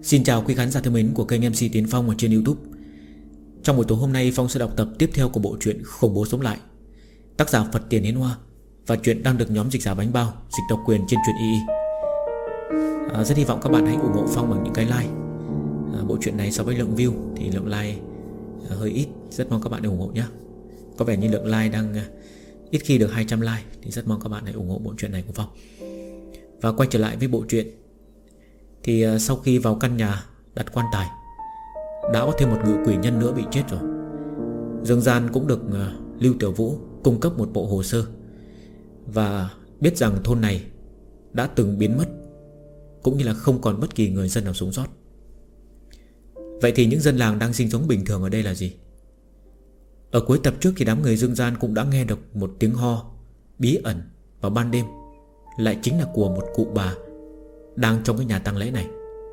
Xin chào quý khán giả thân mến của kênh MC Tiến Phong ở trên YouTube. Trong buổi tối hôm nay, Phong sẽ đọc tập tiếp theo của bộ truyện Khủng Bố Sống Lại, tác giả Phật Tiền Hiến Hoa, và truyện đang được nhóm dịch giả Bánh Bao dịch độc quyền trên truyện y. Rất hy vọng các bạn hãy ủng hộ Phong bằng những cái like. Bộ truyện này so với lượng view thì lượng like hơi ít, rất mong các bạn ủng hộ nhé. Có vẻ như lượng like đang ít khi được 200 like, thì rất mong các bạn hãy ủng hộ bộ truyện này của Phong. Và quay trở lại với bộ truyện, thì sau khi vào căn nhà đặt quan tài, đã có thêm một ngự quỷ nhân nữa bị chết rồi. Dương Gian cũng được Lưu Tiểu Vũ cung cấp một bộ hồ sơ, và biết rằng thôn này đã từng biến mất, cũng như là không còn bất kỳ người dân nào sống sót. Vậy thì những dân làng đang sinh sống bình thường ở đây là gì? Ở cuối tập trước thì đám người Dương Gian cũng đã nghe được một tiếng ho bí ẩn vào ban đêm, lại chính là của một cụ bà đang trong cái nhà tang lễ này.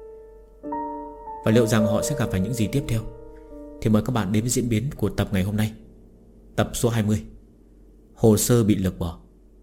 Và liệu rằng họ sẽ gặp phải những gì tiếp theo, thì mời các bạn đến với diễn biến của tập ngày hôm nay, tập số 20, Hồ sơ bị lược bỏ.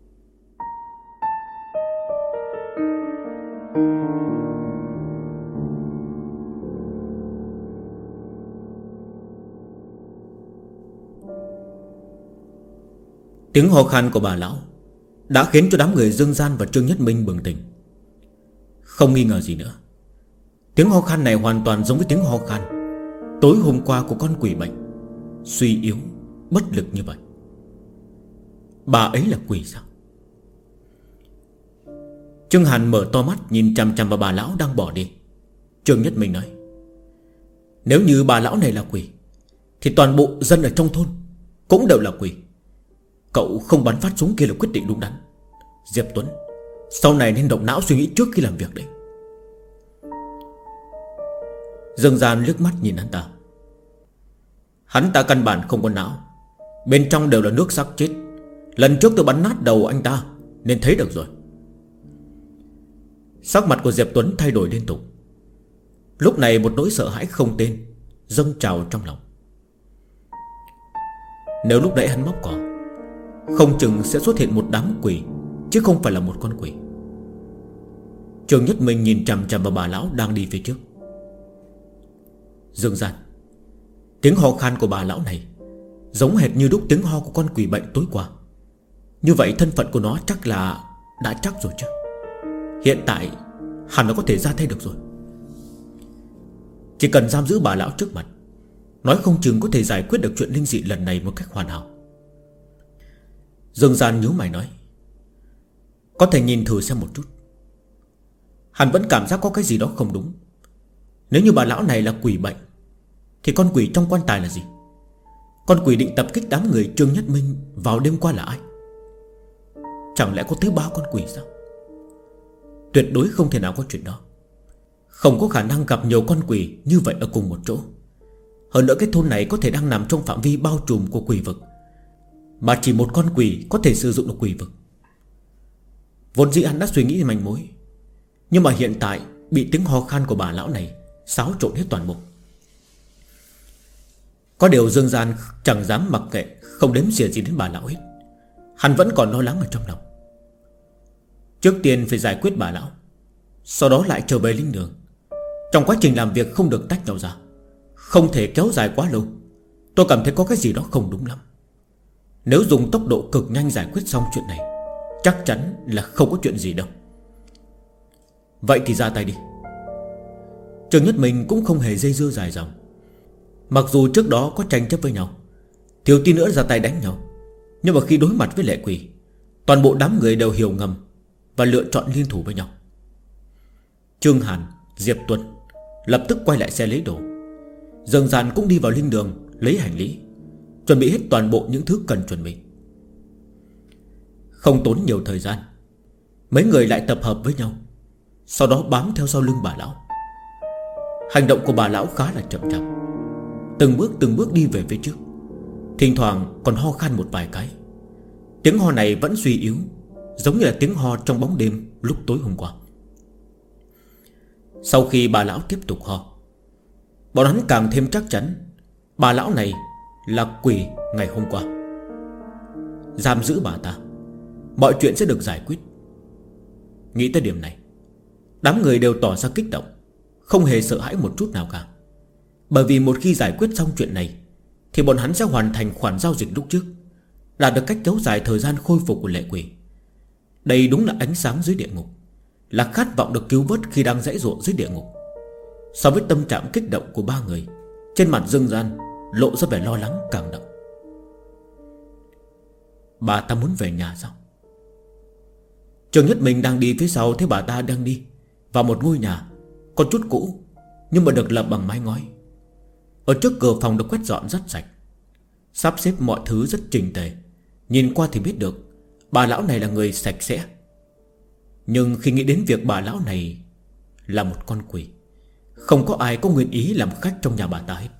Tiếng ho khan của bà lão đã khiến cho đám người Dương Gian và Trương Nhất Minh bừng tỉnh. Không nghi ngờ gì nữa, tiếng ho khan này hoàn toàn giống với tiếng ho khan tối hôm qua của con quỷ bệnh, suy yếu, bất lực như vậy. Bà ấy là quỷ sao? Trương Hàn mở to mắt nhìn chằm chằm vào bà lão đang bỏ đi. Trương Nhất Minh nói: nếu như bà lão này là quỷ, thì toàn bộ dân ở trong thôn cũng đều là quỷ. Cậu không bắn phát súng kia là quyết định đúng đắn. Diệp Tuấn, sau này nên động não suy nghĩ trước khi làm việc đấy. Dương Gian liếc mắt nhìn hắn ta. Hắn ta căn bản không có não, bên trong đều là nước xác chết. Lần trước tôi bắn nát đầu anh ta nên thấy được rồi. Sắc mặt của Diệp Tuấn thay đổi liên tục. Lúc này một nỗi sợ hãi không tên dâng trào trong lòng. Nếu lúc nãy hắn móc cỏ, không chừng sẽ xuất hiện một đám quỷ, chứ không phải là một con quỷ. Trương Nhất Minh nhìn chằm chằm vào bà lão đang đi phía trước. Dương Gian, tiếng ho khan của bà lão này giống hệt như đúc tiếng ho của con quỷ bệnh tối qua. Như vậy thân phận của nó chắc là đã chắc rồi chứ. Hiện tại hẳn nó có thể ra tay được rồi. Chỉ cần giam giữ bà lão trước mặt, nói không chừng có thể giải quyết được chuyện linh dị lần này một cách hoàn hảo. Dương Gian nhíu mày nói: có thể nhìn thử xem một chút. Hắn vẫn cảm giác có cái gì đó không đúng. Nếu như bà lão này là quỷ bệnh, thì con quỷ trong quan tài là gì? Con quỷ định tập kích đám người Trương Nhất Minh vào đêm qua là ai? Chẳng lẽ có tới 3 con quỷ sao? Tuyệt đối không thể nào có chuyện đó. Không có khả năng gặp nhiều con quỷ như vậy ở cùng một chỗ. Hơn nữa cái thôn này có thể đang nằm trong phạm vi bao trùm của quỷ vực, mà chỉ một con quỷ có thể sử dụng được quỷ vực. Vốn dĩ hắn đã suy nghĩ manh mối, nhưng mà hiện tại bị tiếng ho khan của bà lão này xáo trộn hết toàn bộ. Có điều Dương Gian chẳng dám mặc kệ, không đếm xỉa gì đến bà lão hết. Hắn vẫn còn lo lắng ở trong lòng. Trước tiên phải giải quyết bà lão, sau đó lại trở về linh đường. Trong quá trình làm việc không được tách nhau ra, không thể kéo dài quá lâu. Tôi cảm thấy có cái gì đó không đúng lắm. Nếu dùng tốc độ cực nhanh giải quyết xong chuyện này, chắc chắn là không có chuyện gì đâu. Vậy thì ra tay đi. Trương Nhất Minh cũng không hề dây dưa dài dòng. Mặc dù trước đó có tranh chấp với nhau, thiếu tí nữa ra tay đánh nhau, nhưng mà khi đối mặt với lệ quỷ, toàn bộ đám người đều hiểu ngầm và lựa chọn liên thủ với nhau. Trương Hàn, Diệp Tuấn lập tức quay lại xe lấy đồ. Dương Gian cũng đi vào linh đường lấy hành lý, chuẩn bị hết toàn bộ những thứ cần chuẩn bị. Không tốn nhiều thời gian, mấy người lại tập hợp với nhau, sau đó bám theo sau lưng bà lão. Hành động của bà lão khá là chậm chạp, từng bước đi về phía trước, thỉnh thoảng còn ho khan một vài cái. Tiếng ho này vẫn suy yếu, giống như là tiếng ho trong bóng đêm lúc tối hôm qua. Sau khi bà lão tiếp tục ho, bọn hắn càng thêm chắc chắn bà lão này là quỷ ngày hôm qua. Giam giữ bà ta, mọi chuyện sẽ được giải quyết. Nghĩ tới điểm này, đám người đều tỏ ra kích động, không hề sợ hãi một chút nào cả. Bởi vì một khi giải quyết xong chuyện này thì bọn hắn sẽ hoàn thành khoản giao dịch lúc trước, đạt được cách kéo dài thời gian khôi phục của lệ quỷ. Đây đúng là ánh sáng dưới địa ngục, là khát vọng được cứu vớt khi đang giãy giụa dưới địa ngục. So với tâm trạng kích động của ba người, trên mặt Dương Gian lộ ra vẻ lo lắng càng đậm. Bà ta muốn về nhà sao? Trương Nhất Minh đang đi phía sau, thấy bà ta đang đi vào một ngôi nhà có chút cũ, nhưng mà được lập bằng mái ngói. Ở trước cửa phòng được quét dọn rất sạch, sắp xếp mọi thứ rất chỉnh tề. Nhìn qua thì biết được bà lão này là người sạch sẽ. Nhưng khi nghĩ đến việc bà lão này là một con quỷ, không có ai có nguyện ý làm khách trong nhà bà ta hết.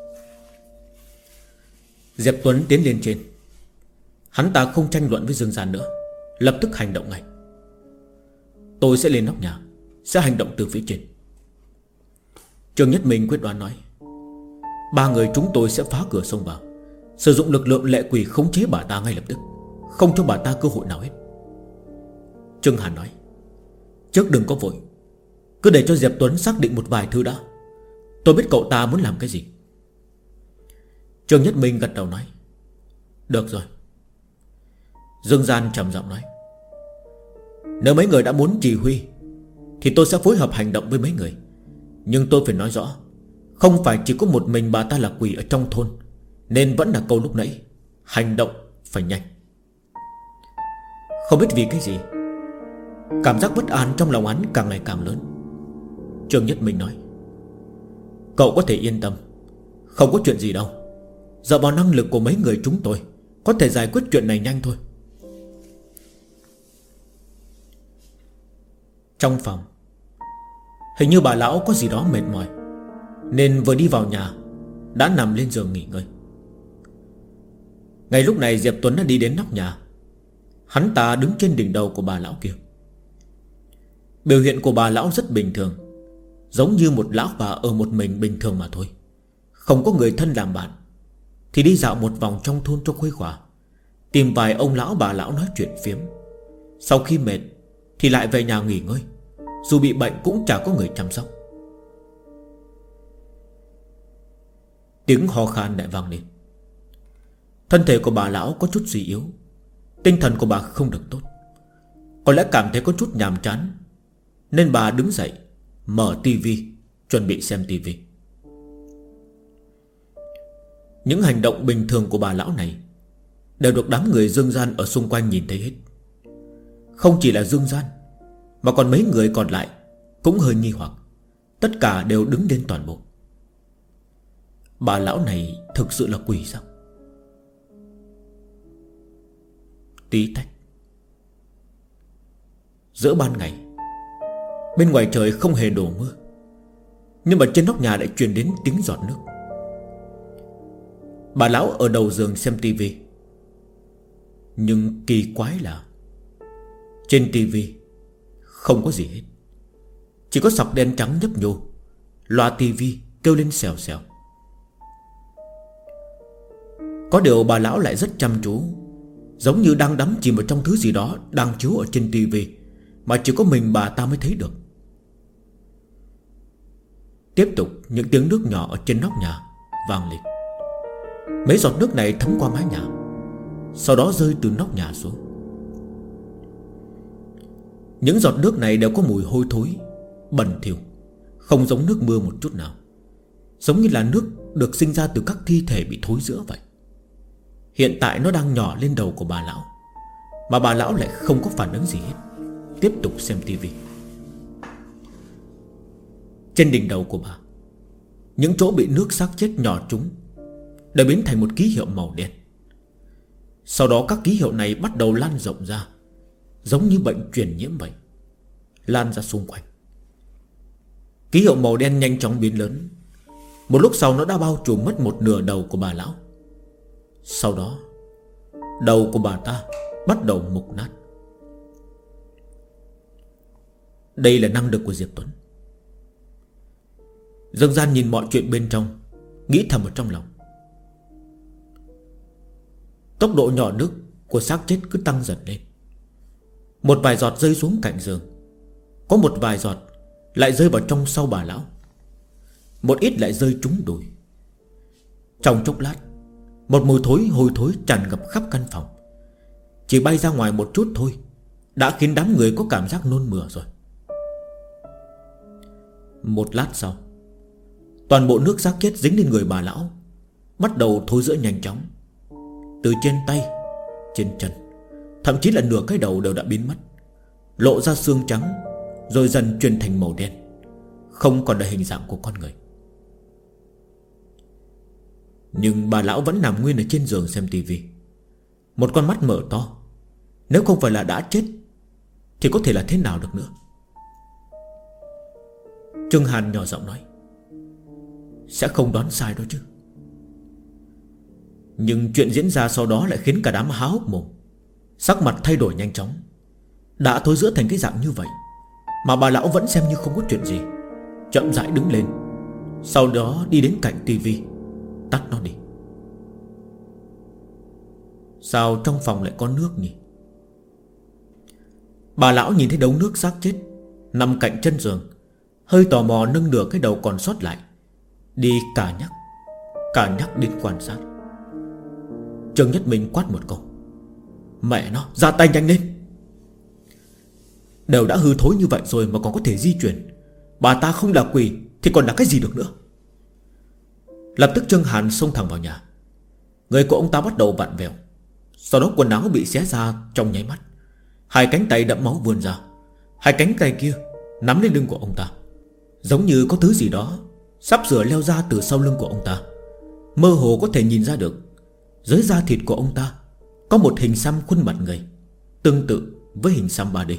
Diệp Tuấn tiến lên trên. Hắn ta không tranh luận với Dương Gian nữa, lập tức hành động ngay. Tôi sẽ lên nóc nhà, sẽ hành động từ phía trên. Trương Nhất Minh quyết đoán nói. Ba người chúng tôi sẽ phá cửa xông vào, sử dụng lực lượng lệ quỷ khống chế bà ta ngay lập tức, không cho bà ta cơ hội nào hết. Trương Hàn nói. Trước đừng có vội, cứ để cho Diệp Tuấn xác định một vài thứ đã. Tôi biết cậu ta muốn làm cái gì. Trương Nhất Minh gật đầu nói. Được rồi. Dương Gian trầm giọng nói. Nếu mấy người đã muốn chỉ huy thì tôi sẽ phối hợp hành động với mấy người. Nhưng tôi phải nói rõ, không phải chỉ có một mình bà ta là quỷ ở trong thôn, nên vẫn là câu lúc nãy, hành động phải nhanh. Không biết vì cái gì, cảm giác bất an trong lòng hắn càng ngày càng lớn. Trương Nhất Minh nói. Cậu có thể yên tâm, không có chuyện gì đâu. Dựa vào năng lực của mấy người chúng tôi có thể giải quyết chuyện này nhanh thôi. Trong phòng, hình như bà lão có gì đó mệt mỏi, nên vừa đi vào nhà đã nằm lên giường nghỉ ngơi. Ngay lúc này Diệp Tuấn đã đi đến nóc nhà. Hắn ta đứng trên đỉnh đầu của bà lão kia. Biểu hiện của bà lão rất bình thường, giống như một lão bà ở một mình bình thường mà thôi. Không có người thân làm bạn thì đi dạo một vòng trong thôn cho khuây khỏa, tìm vài ông lão bà lão nói chuyện phiếm. Sau khi mệt thì lại về nhà nghỉ ngơi. Dù bị bệnh cũng chả có người chăm sóc. Tiếng ho khan lại vang lên. Thân thể của bà lão có chút suy yếu, tinh thần của bà không được tốt. Có lẽ cảm thấy có chút nhàm chán, nên bà đứng dậy, mở tivi, chuẩn bị xem tivi. Những hành động bình thường của bà lão này đều được đám người Dương Gian ở xung quanh nhìn thấy hết. Không chỉ là Dương Gian, mà còn mấy người còn lại cũng hơi nghi hoặc. Tất cả đều đứng lên toàn bộ. Bà lão này thực sự là quỷ sao? Tí tách. Giữa ban ngày, bên ngoài trời không hề đổ mưa, nhưng mà trên nóc nhà lại truyền đến tiếng giọt nước. Bà lão ở đầu giường xem tivi. Nhưng kỳ quái là trên tivi không có gì hết, chỉ có sọc đen trắng nhấp nhô. Loa tivi kêu lên xèo xèo. Có điều bà lão lại rất chăm chú, giống như đang đắm chìm vào trong thứ gì đó đang chiếu ở trên tivi, mà chỉ có mình bà ta mới thấy được. Tiếp tục những tiếng nước nhỏ ở trên nóc nhà vang lên. Mấy giọt nước này thấm qua mái nhà, sau đó rơi từ nóc nhà xuống. Những giọt nước này đều có mùi hôi thối, bẩn thỉu, không giống nước mưa một chút nào, giống như là nước được sinh ra từ các thi thể bị thối rữa vậy. Hiện tại nó đang nhỏ lên đầu của bà lão, mà bà lão lại không có phản ứng gì hết, tiếp tục xem tivi. Trên đỉnh đầu của bà, những chỗ bị nước xác chết nhỏ trúng đã biến thành một ký hiệu màu đen. Sau đó các ký hiệu này bắt đầu lan rộng ra, giống như bệnh truyền nhiễm vậy, lan ra xung quanh. Ký hiệu màu đen nhanh chóng biến lớn. Một lúc sau nó đã bao trùm mất một nửa đầu của bà lão. Sau đó đầu của bà ta bắt đầu mục nát. Đây là năng lực của Diệp Tuấn. Dương Gian nhìn mọi chuyện bên trong, nghĩ thầm ở trong lòng. Tốc độ nhỏ nước của xác chết cứ tăng dần lên. Một vài giọt rơi xuống cạnh giường, có một vài giọt lại rơi vào trong sau bà lão, một ít lại rơi trúng đùi. Trong chốc lát, một mùi hôi thối tràn ngập khắp căn phòng. Chỉ bay ra ngoài một chút thôi đã khiến đám người có cảm giác nôn mửa rồi. Một lát sau, toàn bộ nước xác chết dính lên người bà lão bắt đầu thối rữa nhanh chóng. Từ trên tay, trên chân, thậm chí là nửa cái đầu đều đã biến mất, lộ ra xương trắng, rồi dần chuyển thành màu đen, không còn là hình dạng của con người. Nhưng bà lão vẫn nằm nguyên ở trên giường xem tivi, một con mắt mở to. Nếu không phải là đã chết thì có thể là thế nào được nữa. Trương Hàn nhỏ giọng nói: sẽ không đoán sai đâu chứ. Nhưng chuyện diễn ra sau đó lại khiến cả đám há hốc mồm, sắc mặt thay đổi nhanh chóng. Đã thối rữa thành cái dạng như vậy mà bà lão vẫn xem như không có chuyện gì, chậm rãi đứng lên, sau đó đi đến cạnh tivi, tắt nó đi. Sao trong phòng lại có nước nhỉ? Bà lão nhìn thấy đống nước xác chết nằm cạnh chân giường, hơi tò mò nâng nửa cái đầu còn sót lại, đi cả nhắc đến quan sát. Trương Nhất Minh quát một câu: mẹ nó, ra tay nhanh lên! Đều đã hư thối như vậy rồi mà còn có thể di chuyển, bà ta không là quỷ thì còn là cái gì được nữa. Lập tức Trương Hàn xông thẳng vào nhà. Người của ông ta bắt đầu vặn vẹo, sau đó quần áo bị xé ra trong nháy mắt. Hai cánh tay đẫm máu vươn ra, hai cánh tay kia nắm lên lưng của ông ta, giống như có thứ gì đó sắp sửa leo ra từ sau lưng của ông ta. Mơ hồ có thể nhìn ra được dưới da thịt của ông ta có một hình xăm khuôn mặt người, tương tự với hình xăm 3D.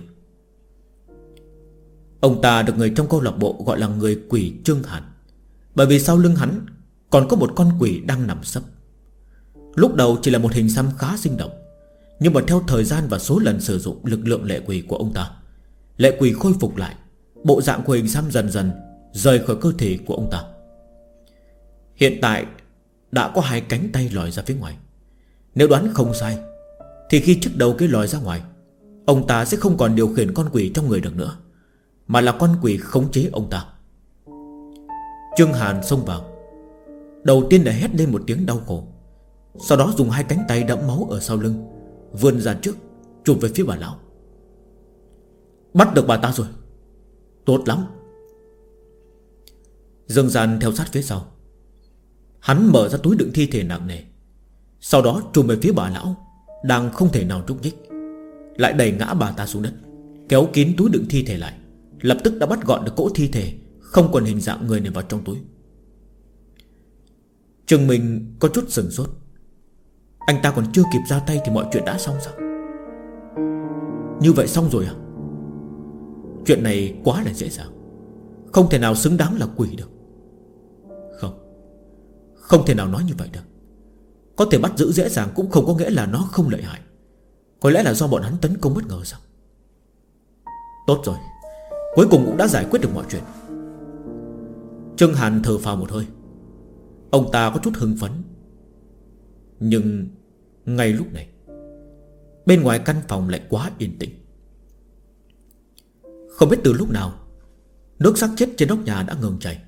Ông ta được người trong câu lạc bộ gọi là người quỷ Trương Hàn, bởi vì sau lưng hắn còn có một con quỷ đang nằm sấp. Lúc đầu chỉ là một hình xăm khá sinh động, nhưng mà theo thời gian và số lần sử dụng lực lượng lệ quỷ của ông ta, lệ quỷ khôi phục lại, bộ dạng của hình xăm dần dần rời khỏi cơ thể của ông ta. Hiện tại đã có hai cánh tay lòi ra phía ngoài. Nếu đoán không sai thì khi chiếc đầu kia lòi ra ngoài, ông ta sẽ không còn điều khiển con quỷ trong người được nữa, mà là con quỷ khống chế ông ta. Trương Hàn xông vào, đầu tiên là hét lên một tiếng đau khổ, sau đó dùng hai cánh tay đẫm máu ở sau lưng vươn ra trước, chụp về phía bà lão. Bắt được bà ta rồi, tốt lắm. Dương Gian theo sát phía sau. Hắn mở ra túi đựng thi thể nặng nề, sau đó chụp về phía bà lão đang không thể nào nhúc nhích, lại đẩy ngã bà ta xuống đất, kéo kín túi đựng thi thể lại. Lập tức đã bắt gọn được cỗ thi thể không còn hình dạng người này vào trong túi. Trương Minh có chút sửng sốt. Anh ta còn chưa kịp ra tay thì mọi chuyện đã xong sao? Như vậy xong rồi à? Chuyện này quá là dễ dàng, không thể nào xứng đáng là quỷ được. Không thể nào nói như vậy được. Có thể bắt giữ dễ dàng cũng không có nghĩa là nó không lợi hại. Có lẽ là do bọn hắn tấn công bất ngờ sao? Tốt rồi, cuối cùng cũng đã giải quyết được mọi chuyện. Trương Hàn thở phào một hơi. Ông ta có chút hưng phấn. Nhưng ngay lúc này, bên ngoài căn phòng lại quá yên tĩnh. Không biết từ lúc nào, nước xác chết trên nóc nhà đã ngừng chảy.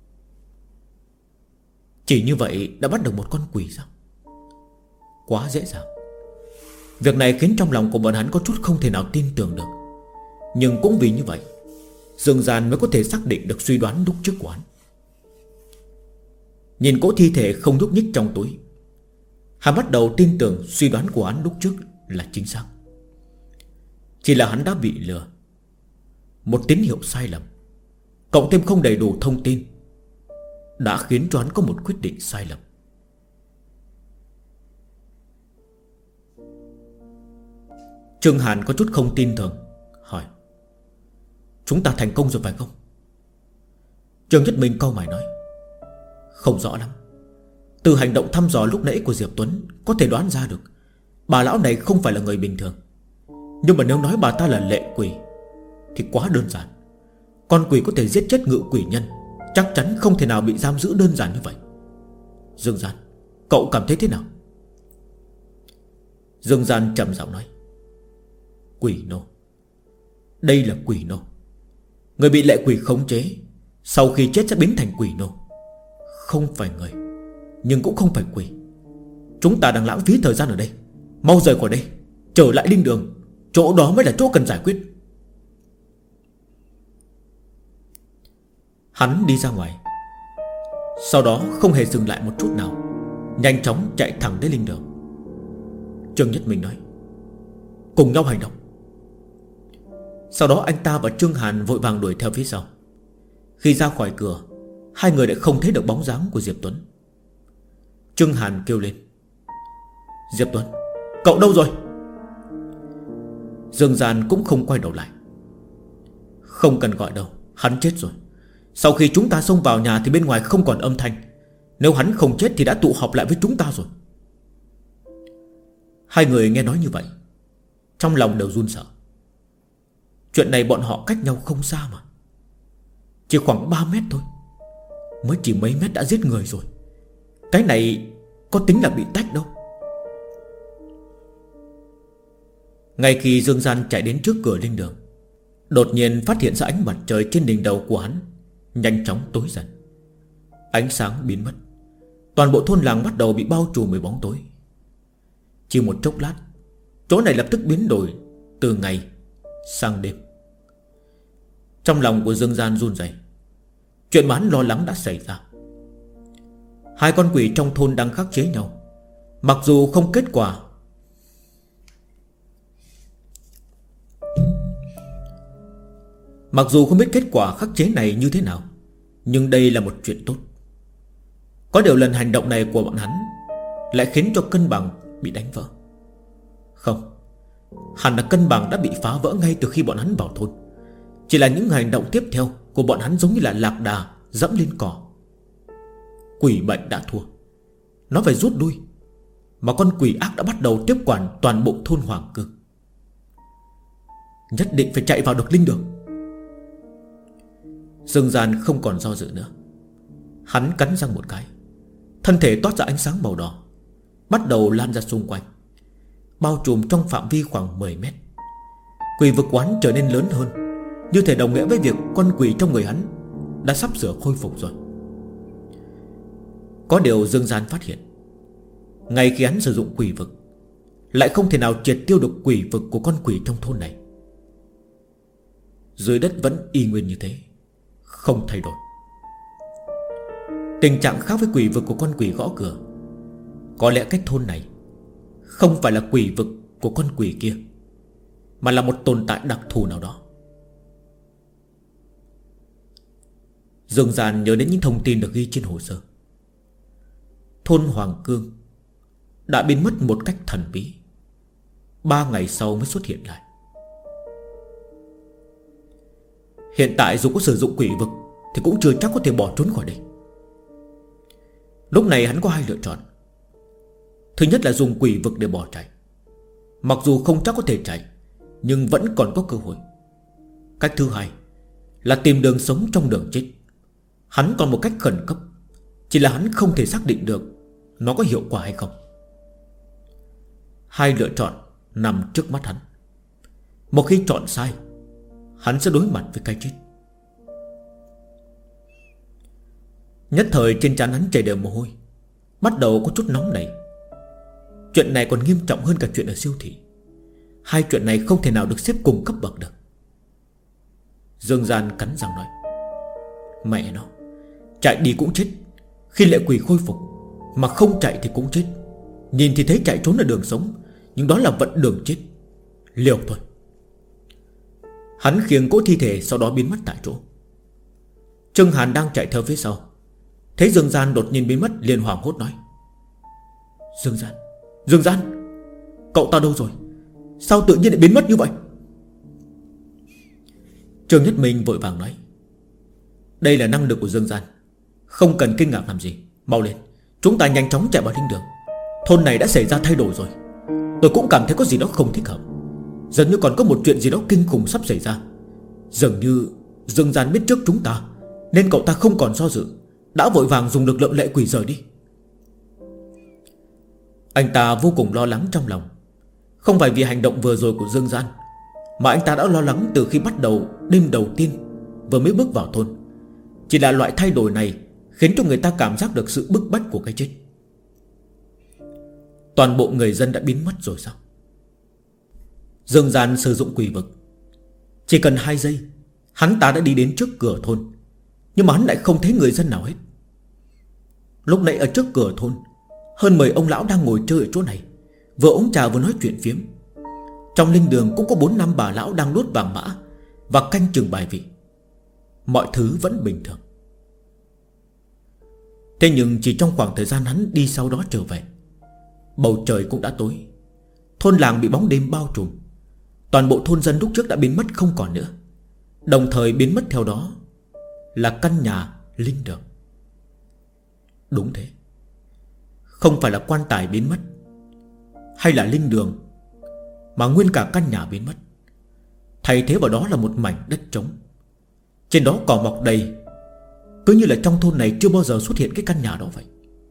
Chỉ như vậy đã bắt được một con quỷ sao? Quá dễ dàng. Việc này khiến trong lòng của bọn hắn có chút không thể nào tin tưởng được. Nhưng cũng vì như vậy, Dương Gian mới có thể xác định được suy đoán lúc trước của hắn. Nhìn cỗ thi thể không nhúc nhích trong túi, hắn bắt đầu tin tưởng suy đoán của hắn lúc trước là chính xác. Chỉ là hắn đã bị lừa. Một tín hiệu sai lầm cộng thêm không đầy đủ thông tin đã khiến cho hắn có một quyết định sai lầm. Trương Hàn có chút không tin tưởng, hỏi: chúng ta thành công rồi phải không? Trương Nhất Minh cau mày nói: không rõ lắm. Từ hành động thăm dò lúc nãy của Diệp Tuấn có thể đoán ra được bà lão này không phải là người bình thường. Nhưng mà nếu nói bà ta là lệ quỷ thì quá đơn giản. Con quỷ có thể giết chết ngự quỷ nhân, chắc chắn không thể nào bị giam giữ đơn giản như vậy. Dương Gian, cậu cảm thấy thế nào? Dương Gian trầm giọng nói: quỷ nô. Đây là quỷ nô. Người bị lệ quỷ khống chế sau khi chết sẽ biến thành quỷ nô. Không phải người, nhưng cũng không phải quỷ. Chúng ta đang lãng phí thời gian ở đây. Mau rời khỏi đây, trở lại linh đường. Chỗ đó mới là chỗ cần giải quyết. Hắn đi ra ngoài, sau đó không hề dừng lại một chút nào, nhanh chóng chạy thẳng đến linh đường. Trương Nhất Minh nói: cùng nhau hành động. Sau đó anh ta và Trương Hàn vội vàng đuổi theo phía sau. Khi ra khỏi cửa, hai người đã không thấy được bóng dáng của Diệp Tuấn. Trương Hàn kêu lên: Diệp Tuấn, cậu đâu rồi? Dương Gian cũng không quay đầu lại: không cần gọi đâu, hắn chết rồi. Sau khi chúng ta xông vào nhà thì bên ngoài không còn âm thanh. Nếu hắn không chết thì đã tụ họp lại với chúng ta rồi. Hai người nghe nói như vậy, trong lòng đều run sợ. Chuyện này bọn họ cách nhau không xa mà, chỉ khoảng 3 mét thôi. Mới chỉ mấy mét đã giết người rồi. Cái này có tính là bị tách đâu. Ngay khi Dương Gian chạy đến trước cửa linh đường, đột nhiên phát hiện ra ánh mặt trời trên đỉnh đầu của hắn nhanh chóng tối dần. Ánh sáng biến mất. Toàn bộ thôn làng bắt đầu bị bao trùm bởi bóng tối. Chỉ một chốc lát, chỗ này lập tức biến đổi từ ngày sang đêm. Trong lòng của Dương Gian run rẩy. Chuyện mà hắn lo lắng đã xảy ra. Hai con quỷ trong thôn đang khắc chế nhau. Mặc dù không kết quả, mặc dù không biết kết quả khắc chế này như thế nào, nhưng đây là một chuyện tốt. Có điều lần hành động này của bọn hắn lại khiến cho cân bằng bị đánh vỡ. Không, hẳn là cân bằng đã bị phá vỡ ngay từ khi bọn hắn vào thôn. Chỉ là những hành động tiếp theo của bọn hắn giống như là lạc đà dẫm lên cỏ. Quỷ bệnh đã thua, nó phải rút lui. Mà con quỷ ác đã bắt đầu tiếp quản toàn bộ thôn Hoàng Cương. Nhất định phải chạy vào được linh đường. Dương Gian không còn do dự nữa. Hắn cắn răng một cái, thân thể toát ra ánh sáng màu đỏ, bắt đầu lan ra xung quanh, bao trùm trong phạm vi khoảng 10 mét. Quỷ vực quán trở nên lớn hơn, như thể đồng nghĩa với việc con quỷ trong người hắn đã sắp sửa khôi phục rồi. Có điều Dương Gian phát hiện, ngay khi hắn sử dụng quỷ vực, lại không thể nào triệt tiêu được quỷ vực của con quỷ trong thôn này. Dưới đất vẫn y nguyên như thế, không thay đổi. Tình trạng khác với quỷ vực của con quỷ gõ cửa. Có lẽ cái thôn này không phải là quỷ vực của con quỷ kia, mà là một tồn tại đặc thù nào đó. Dương Gian nhớ đến những thông tin được ghi trên hồ sơ. Thôn Hoàng Cương đã biến mất một cách thần bí, 3 ngày sau mới xuất hiện lại. Hiện tại dù có sử dụng quỷ vực thì cũng chưa chắc có thể bỏ trốn khỏi đây. Lúc này hắn có hai lựa chọn. Thứ nhất là dùng quỷ vực để bỏ chạy. Mặc dù không chắc có thể chạy, nhưng vẫn còn có cơ hội. Cách thứ hai là tìm đường sống trong đường chết. Hắn còn một cách khẩn cấp, chỉ là hắn không thể xác định được nó có hiệu quả hay không. Hai lựa chọn nằm trước mắt hắn. Một khi chọn sai, hắn sẽ đối mặt với cái chết. Nhất thời trên trán hắn chảy đều mồ hôi, bắt đầu có chút nóng nảy. Chuyện này còn nghiêm trọng hơn cả chuyện ở siêu thị. Hai chuyện này không thể nào được xếp cùng cấp bậc được. Dương Gian cắn răng nói: mẹ nó, chạy đi cũng chết. Khi lệ quỷ khôi phục mà không chạy thì cũng chết. Nhìn thì thấy chạy trốn là đường sống, nhưng đó là vận đường chết. Liều thôi. Hắn khiêng cỗ thi thể, sau đó biến mất tại chỗ. Trương Hàn đang chạy theo phía sau, thấy Dương Gian đột nhiên biến mất, liền hoảng hốt nói: Dương Gian, Dương Gian, cậu ta đâu rồi? Sao tự nhiên lại biến mất như vậy? Trương Nhất Minh vội vàng nói: đây là năng lực của Dương Gian, không cần kinh ngạc làm gì. Mau lên, chúng ta nhanh chóng chạy vào linh đường. Thôn này đã xảy ra thay đổi rồi. Tôi cũng cảm thấy có gì đó không thích hợp. Dường như còn có một chuyện gì đó kinh khủng sắp xảy ra. Dường như Dương Gian biết trước chúng ta, nên cậu ta không còn do dự, đã vội vàng dùng lực lượng lệ quỷ rời đi. Anh ta vô cùng lo lắng trong lòng. Không phải vì hành động vừa rồi của Dương Gian, mà anh ta đã lo lắng từ khi bắt đầu đêm đầu tiên vừa mới bước vào thôn. Chỉ là loại thay đổi này khiến cho người ta cảm giác được sự bức bách của cái chết. Toàn bộ người dân đã biến mất rồi sao? Dương Gian sử dụng quỷ vực. Chỉ cần 2 giây, hắn ta đã đi đến trước cửa thôn. Nhưng mà hắn lại không thấy người dân nào hết. Lúc nãy ở trước cửa thôn, hơn 10 ông lão đang ngồi chơi ở chỗ này, vừa uống trà vừa nói chuyện phiếm. Trong linh đường cũng có 4-5 bà lão đang đốt vàng mã và canh chừng bài vị. Mọi thứ vẫn bình thường. Thế nhưng chỉ trong khoảng thời gian hắn đi sau đó trở về, bầu trời cũng đã tối. Thôn làng bị bóng đêm bao trùm. Toàn bộ thôn dân lúc trước đã biến mất không còn nữa. Đồng thời biến mất theo đó là căn nhà linh đường. Đúng thế, không phải là quan tài biến mất hay là linh đường, mà nguyên cả căn nhà biến mất. Thay thế vào đó là một mảnh đất trống. Trên đó cỏ mọc đầy, cứ như là trong thôn này chưa bao giờ xuất hiện cái căn nhà đó vậy.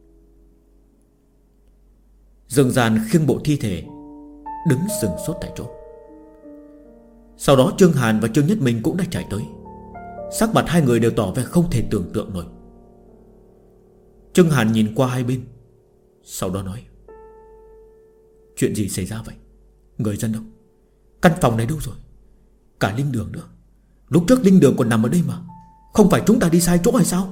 Dương Gian khiêng bộ thi thể, đứng sừng sốt tại chỗ. Sau đó Trương Hàn và Trương Nhất Minh cũng đã chạy tới. Sắc mặt hai người đều tỏ vẻ không thể tưởng tượng nổi. Trương Hàn nhìn qua hai bên, sau đó nói: chuyện gì xảy ra vậy? Người dân đâu? Căn phòng này đâu rồi? Cả linh đường nữa. Lúc trước linh đường còn nằm ở đây mà. Không phải chúng ta đi sai chỗ hay sao?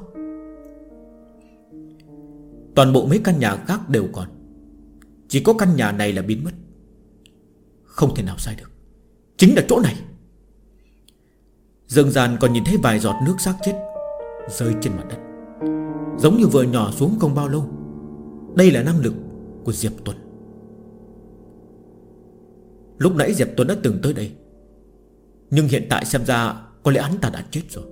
Toàn bộ mấy căn nhà khác đều còn, chỉ có căn nhà này là biến mất. Không thể nào sai được, chính là chỗ này. Dương Gian còn nhìn thấy vài giọt nước xác chết rơi trên mặt đất, giống như vừa nhỏ xuống không bao lâu. Đây là năng lực của Diệp Tuấn. Lúc nãy Diệp Tuấn đã từng tới đây, nhưng hiện tại xem ra có lẽ hắn ta đã chết rồi.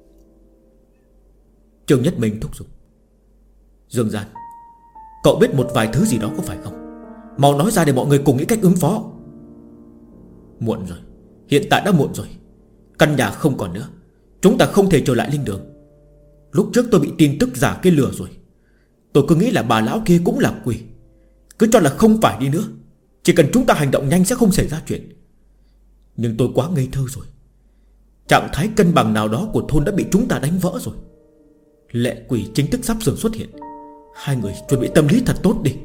Trương Nhất Minh thúc giục: Dương Gian, cậu biết một vài thứ gì đó có phải không? Mau nói ra để mọi người cùng nghĩ cách ứng phó. Muộn rồi, hiện tại đã muộn rồi. Căn nhà không còn nữa, chúng ta không thể trở lại linh đường. Lúc trước tôi bị tin tức giả kia lừa rồi. Tôi cứ nghĩ là bà lão kia cũng là quỷ, cứ cho là không phải đi nữa. Chỉ cần chúng ta hành động nhanh sẽ không xảy ra chuyện. Nhưng tôi quá ngây thơ rồi. Trạng thái cân bằng nào đó của thôn đã bị chúng ta đánh vỡ rồi. Lệ quỷ chính thức sắp sửa xuất hiện. Hai người chuẩn bị tâm lý thật tốt đi.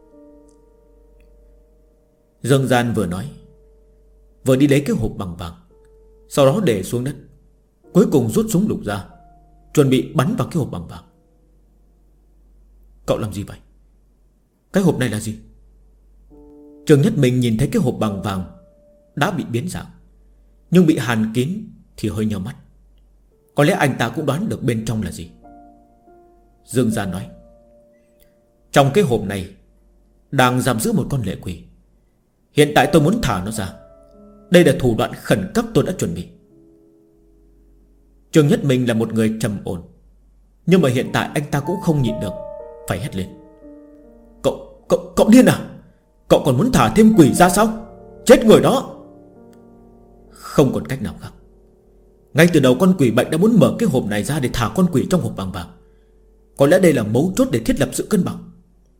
Dương Gian vừa nói, vừa đi lấy cái hộp bằng vàng, sau đó để xuống đất, cuối cùng rút súng lục ra, chuẩn bị bắn vào cái hộp bằng vàng. Cậu làm gì vậy? Cái hộp này là gì? Trương Nhất Minh nhìn thấy cái hộp bằng vàng đã bị biến dạng, nhưng bị hàn kín thì hơi nhíu mắt. Có lẽ anh ta cũng đoán được bên trong là gì. Dương Gian nói: trong cái hộp này đang giam giữ một con lệ quỷ. Hiện tại tôi muốn thả nó ra. Đây là thủ đoạn khẩn cấp tôi đã chuẩn bị. Trương Nhất Minh là một người trầm ổn, nhưng mà hiện tại anh ta cũng không nhịn được, phải hét lên: Cậu điên à? Cậu còn muốn thả thêm quỷ ra sao? Chết người đó! Không còn cách nào khác. Ngay từ đầu con quỷ bệnh đã muốn mở cái hộp này ra để thả con quỷ trong hộp bằng vàng. Có lẽ đây là mấu chốt để thiết lập sự cân bằng.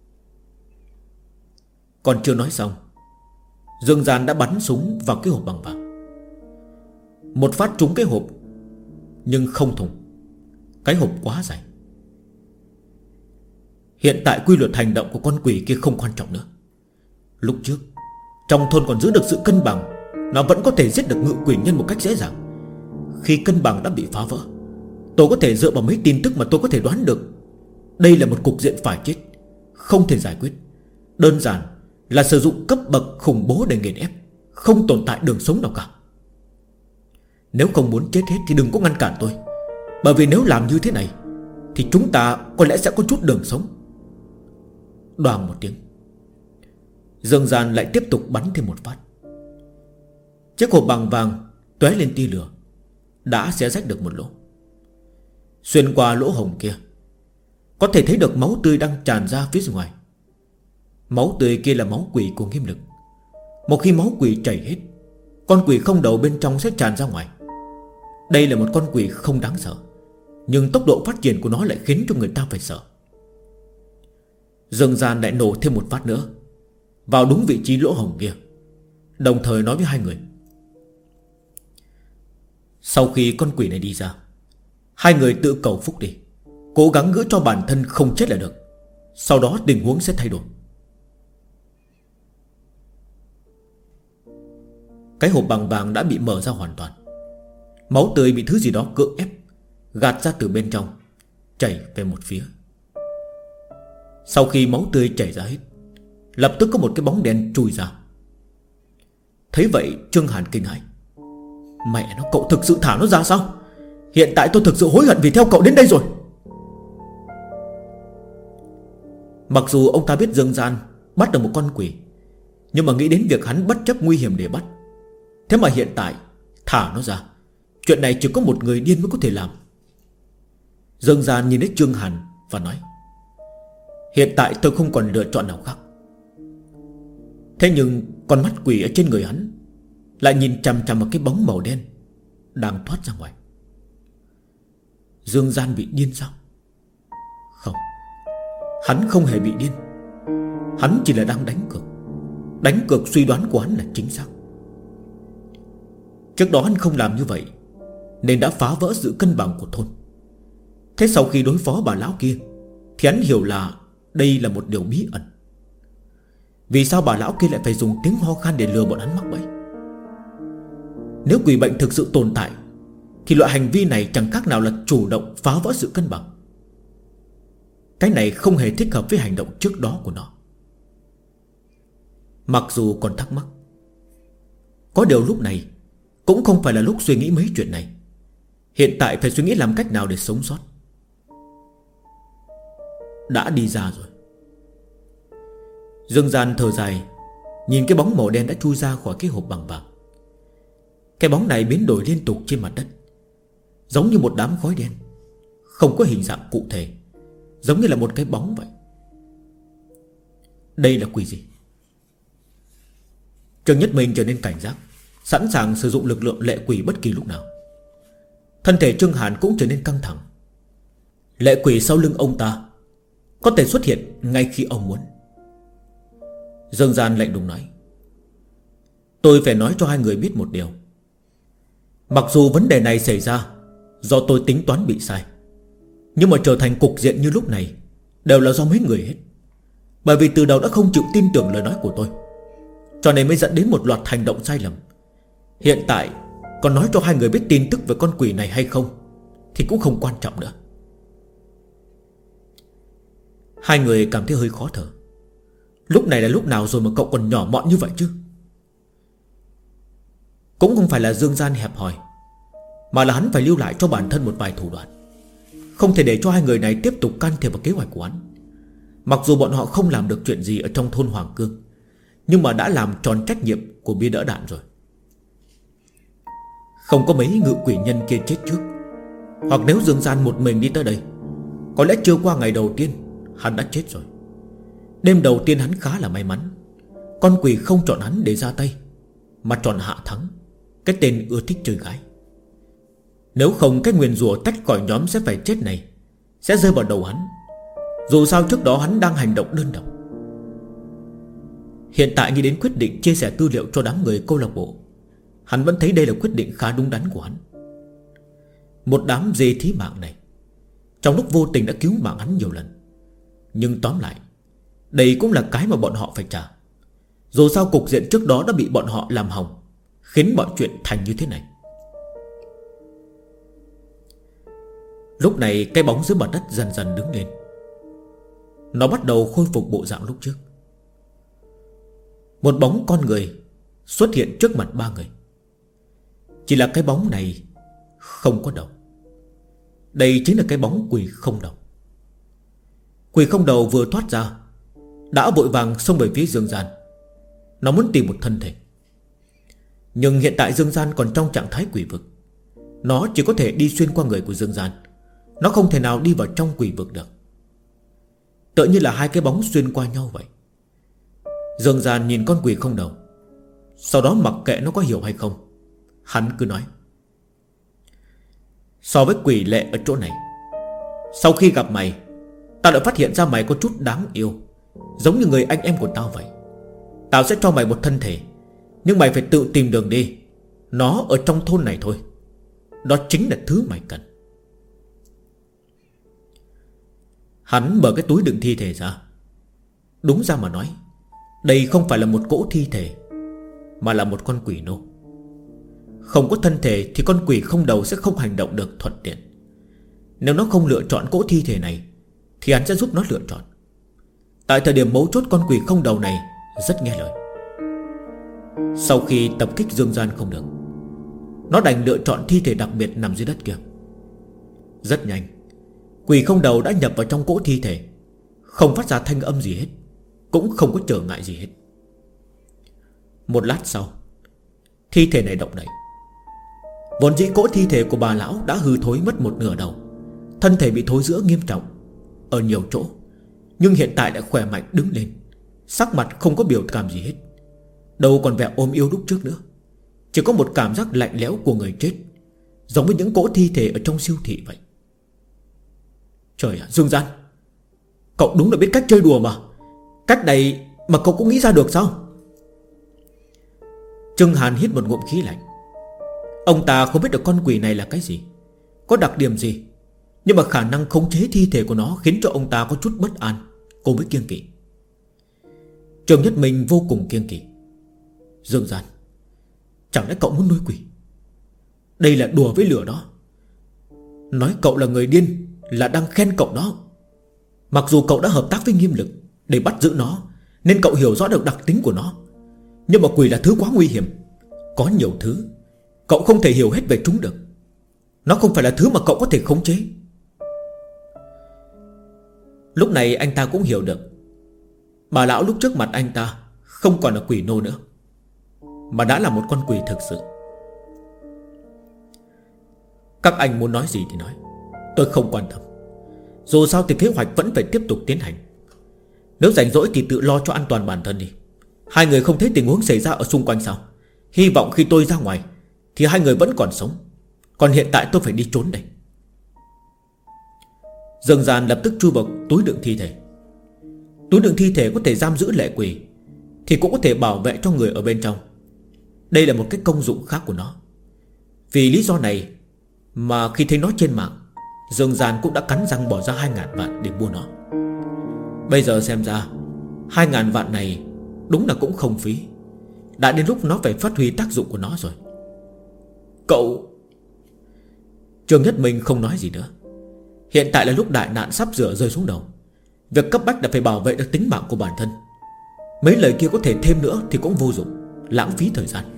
Còn chưa nói xong, Dương Gian đã bắn súng vào cái hộp bằng vàng. Một phát trúng cái hộp, nhưng không thủng. Cái hộp quá dài. Hiện tại quy luật hành động của con quỷ kia không quan trọng nữa. Lúc trước trong thôn còn giữ được sự cân bằng, nó vẫn có thể giết được ngự quỷ nhân một cách dễ dàng. Khi cân bằng đã bị phá vỡ, tôi có thể dựa vào mấy tin tức mà tôi có thể đoán được. Đây là một cục diện phải chết, không thể giải quyết. Đơn giản là sử dụng cấp bậc khủng bố để nghiền ép, không tồn tại đường sống nào cả. Nếu không muốn chết hết thì đừng có ngăn cản tôi. Bởi vì nếu làm như thế này thì chúng ta có lẽ sẽ có chút đường sống. Đoàng một tiếng, Dương Gian lại tiếp tục bắn thêm một phát. Chiếc hộp bằng vàng tóe lên tia lửa, đã xé rách được một lỗ. Xuyên qua lỗ hổng kia, có thể thấy được máu tươi đang tràn ra phía ngoài. Máu tươi kia là máu quỷ của Nghiêm Lực. Một khi máu quỷ chảy hết, con quỷ không đầu bên trong sẽ tràn ra ngoài. Đây là một con quỷ không đáng sợ, nhưng tốc độ phát triển của nó lại khiến cho người ta phải sợ. Dương Gian lại nổ thêm một phát nữa vào đúng vị trí lỗ hổng kia, đồng thời nói với hai người: Sau khi con quỷ này đi ra, hai người tự cầu phúc đi, cố gắng gỡ cho bản thân không chết là được. Sau đó tình huống sẽ thay đổi. Cái hộp bằng vàng đã bị mở ra hoàn toàn. Máu tươi bị thứ gì đó cưỡng ép gạt ra từ bên trong, chảy về một phía. Sau khi máu tươi chảy ra hết, lập tức có một cái bóng đen chui ra. Thấy vậy Trương Hàn kinh hãi. Mẹ nó, cậu thực sự thả nó ra sao? Hiện tại tôi thực sự hối hận vì theo cậu đến đây rồi. Mặc dù ông ta biết Dương Gian bắt được một con quỷ, nhưng mà nghĩ đến việc hắn bất chấp nguy hiểm để bắt. Thế mà hiện tại thả nó ra, chuyện này chỉ có một người điên mới có thể làm. Dương Gian nhìn đến Trương Hàn và nói: hiện tại tôi không còn lựa chọn nào khác. Thế nhưng con mắt quỷ ở trên người hắn lại nhìn chằm chằm vào cái bóng màu đen đang thoát ra ngoài. Dương Gian bị điên sao? Không, hắn không hề bị điên. Hắn chỉ là đang đánh cược. Đánh cược suy đoán của hắn là chính xác. Trước đó hắn không làm như vậy nên đã phá vỡ sự cân bằng của thôn. Thế sau khi đối phó bà lão kia thì hắn hiểu là đây là một điều bí ẩn. Vì sao bà lão kia lại phải dùng tiếng ho khan để lừa bọn hắn mắc bẫy? Nếu quỷ bệnh thực sự tồn tại thì loại hành vi này chẳng khác nào là chủ động phá vỡ sự cân bằng. Cái này không hề thích hợp với hành động trước đó của nó. Mặc dù còn thắc mắc, có điều lúc này cũng không phải là lúc suy nghĩ mấy chuyện này. Hiện tại phải suy nghĩ làm cách nào để sống sót. Đã đi ra rồi. Dương Gian thở dài, nhìn cái bóng màu đen đã chui ra khỏi cái hộp bằng vàng. Cái bóng này biến đổi liên tục trên mặt đất, giống như một đám khói đen, không có hình dạng cụ thể, giống như là một cái bóng vậy. Đây là quỷ gì? Trương Nhất Minh trở nên cảnh giác, sẵn sàng sử dụng lực lượng lệ quỷ bất kỳ lúc nào. Thân thể Trương Hàn cũng trở nên căng thẳng. Lệ quỷ sau lưng ông ta có thể xuất hiện ngay khi ông muốn. Dương Gian lạnh lùng nói: tôi phải nói cho hai người biết một điều. Mặc dù vấn đề này xảy ra do tôi tính toán bị sai, nhưng mà trở thành cục diện như lúc này đều là do mấy người hết. Bởi vì từ đầu đã không chịu tin tưởng lời nói của tôi, cho nên mới dẫn đến một loạt hành động sai lầm. Hiện tại còn nói cho hai người biết tin tức về con quỷ này hay không thì cũng không quan trọng nữa. Hai người cảm thấy hơi khó thở. Lúc này là lúc nào rồi mà cậu còn nhỏ mọn như vậy chứ? Cũng không phải là Dương Gian hẹp hòi, mà là hắn phải lưu lại cho bản thân một vài thủ đoạn, không thể để cho hai người này tiếp tục can thiệp vào kế hoạch của hắn. Mặc dù bọn họ không làm được chuyện gì ở trong thôn Hoàng Cương, nhưng mà đã làm tròn trách nhiệm của bia đỡ đạn rồi. Không có mấy ngự quỷ nhân kia chết trước, hoặc nếu Dương Gian một mình đi tới đây, có lẽ chưa qua ngày đầu tiên hắn đã chết rồi. Đêm đầu tiên hắn khá là may mắn, con quỷ không chọn hắn để ra tay, mà chọn Hạ Thắng, cái tên ưa thích chơi gái. Nếu không cái nguyền rủa tách khỏi nhóm sẽ phải chết này sẽ rơi vào đầu hắn. Dù sao trước đó hắn đang hành động đơn độc. Hiện tại nghĩ đến quyết định chia sẻ tư liệu cho đám người câu lạc bộ, hắn vẫn thấy đây là quyết định khá đúng đắn của hắn. Một đám dê thí mạng này trong lúc vô tình đã cứu mạng hắn nhiều lần. Nhưng tóm lại, đây cũng là cái mà bọn họ phải trả. Dù sao cục diện trước đó đã bị bọn họ làm hỏng, khiến mọi chuyện thành như thế này. Lúc này cái bóng dưới mặt đất dần dần đứng lên. Nó bắt đầu khôi phục bộ dạng lúc trước. Một bóng con người xuất hiện trước mặt ba người. Chỉ là cái bóng này không có đầu. Đây chính là cái bóng quỷ không đầu. Quỷ không đầu vừa thoát ra đã vội vàng xông về phía Dương Gian. Nó muốn tìm một thân thể. Nhưng hiện tại Dương Gian còn trong trạng thái quỷ vực. Nó chỉ có thể đi xuyên qua người của Dương Gian. Nó không thể nào đi vào trong quỷ vực được. Tựa như là hai cái bóng xuyên qua nhau vậy. Dương Gian nhìn con quỷ không đầu, sau đó mặc kệ nó có hiểu hay không, hắn cứ nói: so với quỷ lệ ở chỗ này, sau khi gặp mày, tao đã phát hiện ra mày có chút đáng yêu, giống như người anh em của tao vậy. Tao sẽ cho mày một thân thể, nhưng mày phải tự tìm đường đi. Nó ở trong thôn này thôi. Đó chính là thứ mày cần. Hắn mở cái túi đựng thi thể ra. Đúng ra mà nói, đây không phải là một cỗ thi thể, mà là một con quỷ nô. Không có thân thể thì con quỷ không đầu sẽ không hành động được thuận tiện. Nếu nó không lựa chọn cỗ thi thể này thì hắn sẽ giúp nó lựa chọn. Tại thời điểm mấu chốt, con quỷ không đầu này rất nghe lời. Sau khi tập kích Dương Gian không được, nó đành lựa chọn thi thể đặc biệt nằm dưới đất kia. Rất nhanh, quỷ không đầu đã nhập vào trong cỗ thi thể, không phát ra thanh âm gì hết, cũng không có trở ngại gì hết. Một lát sau, thi thể này động đậy. Vốn dĩ cỗ thi thể của bà lão đã hư thối mất một nửa đầu, thân thể bị thối rữa nghiêm trọng ở nhiều chỗ, nhưng hiện tại đã khỏe mạnh đứng lên, sắc mặt không có biểu cảm gì hết, đâu còn vẻ ốm yếu lúc trước nữa. Chỉ có một cảm giác lạnh lẽo của người chết, giống với những cỗ thi thể ở trong siêu thị vậy. Trời ạ, Dương Gian, cậu đúng là biết cách chơi đùa mà. Cách này mà cậu cũng nghĩ ra được sao? Trương Hàn hít một ngụm khí lạnh. Ông ta không biết được con quỷ này là cái gì, có đặc điểm gì, nhưng mà khả năng khống chế thi thể của nó khiến cho ông ta có chút bất an cùng với kiêng kỵ. Trường Nhất Minh vô cùng kiêng kỵ. Dương Gian, chẳng lẽ cậu muốn nuôi quỷ? Đây là đùa với lửa đó. Nói cậu là người điên là đang khen cậu đó. Mặc dù cậu đã hợp tác với Nghiêm Lực để bắt giữ nó, nên cậu hiểu rõ được đặc tính của nó, nhưng mà quỷ là thứ quá nguy hiểm. Có nhiều thứ cậu không thể hiểu hết về chúng được. Nó không phải là thứ mà cậu có thể khống chế. Lúc này anh ta cũng hiểu được bà lão lúc trước mặt anh ta không còn là quỷ nô nữa, mà đã là một con quỷ thực sự. Các anh muốn nói gì thì nói, tôi không quan tâm. Dù sao thì kế hoạch vẫn phải tiếp tục tiến hành. Nếu rảnh rỗi thì tự lo cho an toàn bản thân đi. Hai người không thấy tình huống xảy ra ở xung quanh sao? Hy vọng khi tôi ra ngoài thì hai người vẫn còn sống. Còn hiện tại tôi phải đi trốn đây. Dương Gian lập tức chui vào túi đựng thi thể. Túi đựng thi thể có thể giam giữ lệ quỷ, thì cũng có thể bảo vệ cho người ở bên trong. Đây là một cái công dụng khác của nó. Vì lý do này mà khi thấy nó trên mạng, Dương Gian cũng đã cắn răng bỏ ra 2.000 vạn để mua nó. Bây giờ xem ra 2.000 vạn này đúng là cũng không phí. Đã đến lúc nó phải phát huy tác dụng của nó rồi. Cậu... Trường Nhất Minh không nói gì nữa. Hiện tại là lúc đại nạn sắp sửa rơi xuống đầu. Việc cấp bách là phải bảo vệ được tính mạng của bản thân. Mấy lời kia có thể thêm nữa thì cũng vô dụng, lãng phí thời gian.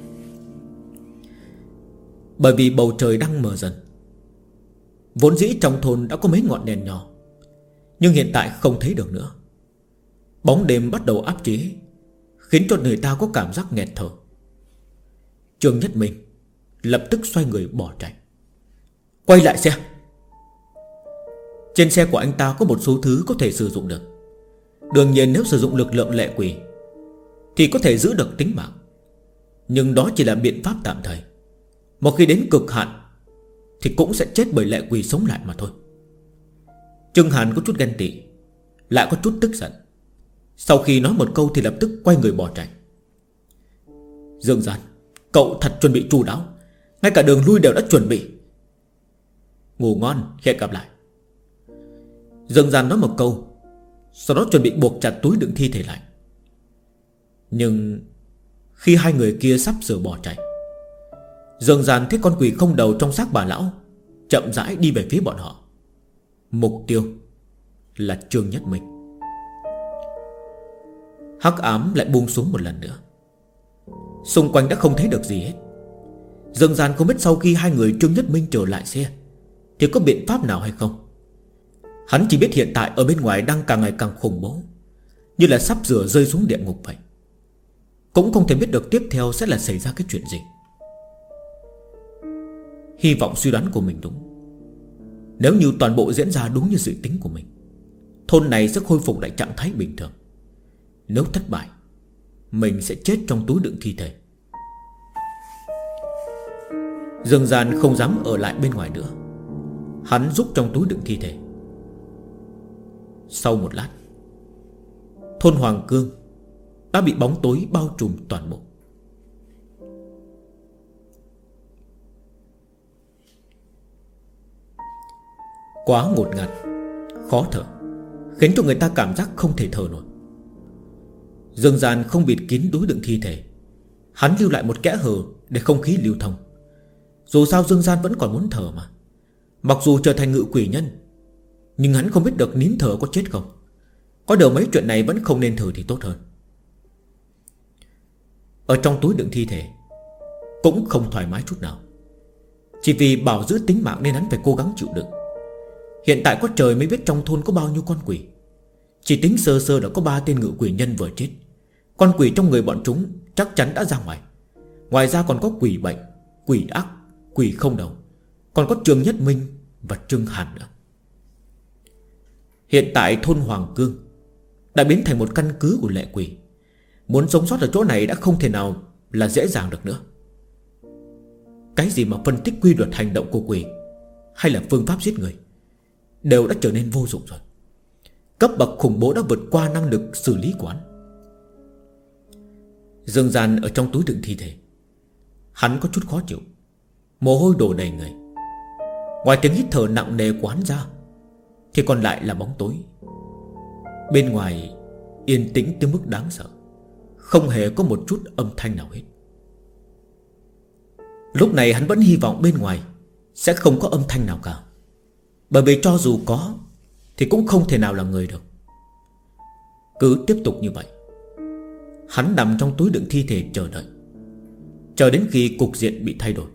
Bởi vì bầu trời đang mờ dần. Vốn dĩ trong thôn đã có mấy ngọn đèn nhỏ, nhưng hiện tại không thấy được nữa. Bóng đêm bắt đầu áp chế, khiến cho người ta có cảm giác nghẹt thở. Trương Nhất Minh lập tức xoay người bỏ chạy. Quay lại xe. Trên xe của anh ta có một số thứ có thể sử dụng được. Đương nhiên nếu sử dụng lực lượng lệ quỷ thì có thể giữ được tính mạng, nhưng đó chỉ là biện pháp tạm thời. Một khi đến cực hạn thì cũng sẽ chết bởi lệ quỷ sống lại mà thôi. Trương Hàn có chút ghen tị, lại có chút tức giận. Sau khi nói một câu thì lập tức quay người bỏ chạy. Dương Gian, cậu thật chuẩn bị chu đáo, ngay cả đường lui đều đã chuẩn bị. Ngủ ngon, hẹn gặp lại. Dương Gian nói một câu, sau đó chuẩn bị buộc chặt túi đựng thi thể lại. Nhưng khi hai người kia sắp sửa bỏ chạy, Dương Gian thấy con quỷ không đầu trong xác bà lão chậm rãi đi về phía bọn họ. Mục tiêu là Trương Nhất Minh. Hắc ám lại buông xuống một lần nữa. Xung quanh đã không thấy được gì hết. Dương Gian không biết sau khi hai người Trương Nhất Minh trở lại xe thì có biện pháp nào hay không. Hắn chỉ biết hiện tại ở bên ngoài đang càng ngày càng khủng bố, như là sắp sửa rơi xuống địa ngục vậy. Cũng không thể biết được tiếp theo sẽ là xảy ra cái chuyện gì. Hy vọng suy đoán của mình đúng. Nếu như toàn bộ diễn ra đúng như dự tính của mình, thôn này sẽ khôi phục lại trạng thái bình thường. Nếu thất bại, mình sẽ chết trong túi đựng thi thể. Dương Gian không dám ở lại bên ngoài nữa. Hắn rúc trong túi đựng thi thể. Sau một lát, thôn Hoàng Cương đã bị bóng tối bao trùm toàn bộ. quá ngột ngạt, khó thở, khiến cho người ta cảm giác không thể thở nổi. Dương gian không bịt kín túi đựng thi thể, hắn lưu lại một kẽ hở để không khí lưu thông. Dù sao Dương gian vẫn còn muốn thở mà. Mặc dù trở thành ngự quỷ nhân, nhưng hắn không biết được nín thở có chết không. Có điều mấy chuyện này vẫn không nên thử thì tốt hơn. Ở trong túi đựng thi thể cũng không thoải mái chút nào. Chỉ vì bảo giữ tính mạng nên hắn phải cố gắng chịu đựng. Hiện tại có trời mới biết trong thôn có bao nhiêu con quỷ. Chỉ tính sơ sơ đã có 3 tên ngự quỷ nhân vừa chết. Con quỷ trong người bọn chúng chắc chắn đã ra ngoài. Ngoài ra còn có quỷ bệnh, quỷ ác, quỷ không đầu, còn có Trương Nhất Minh và Trương Hàn nữa. Hiện tại thôn Hoàng Cương đã biến thành một căn cứ của lệ quỷ. Muốn sống sót ở chỗ này đã không thể nào là dễ dàng được nữa. Cái gì mà phân tích quy luật hành động của quỷ hay là phương pháp giết người đều đã trở nên vô dụng rồi. Cấp bậc khủng bố đã vượt qua năng lực xử lý của hắn. Dương gian ở trong túi đựng thi thể, hắn có chút khó chịu, mồ hôi đổ đầy người. Ngoài tiếng hít thở nặng nề của hắn ra thì còn lại là bóng tối. Bên ngoài yên tĩnh tới mức đáng sợ, không hề có một chút âm thanh nào hết. Lúc này hắn vẫn hy vọng bên ngoài sẽ không có âm thanh nào cả, bởi vì cho dù có thì cũng không thể nào là người được. Cứ tiếp tục như vậy, hắn nằm trong túi đựng thi thể chờ đợi, chờ đến khi cục diện bị thay đổi.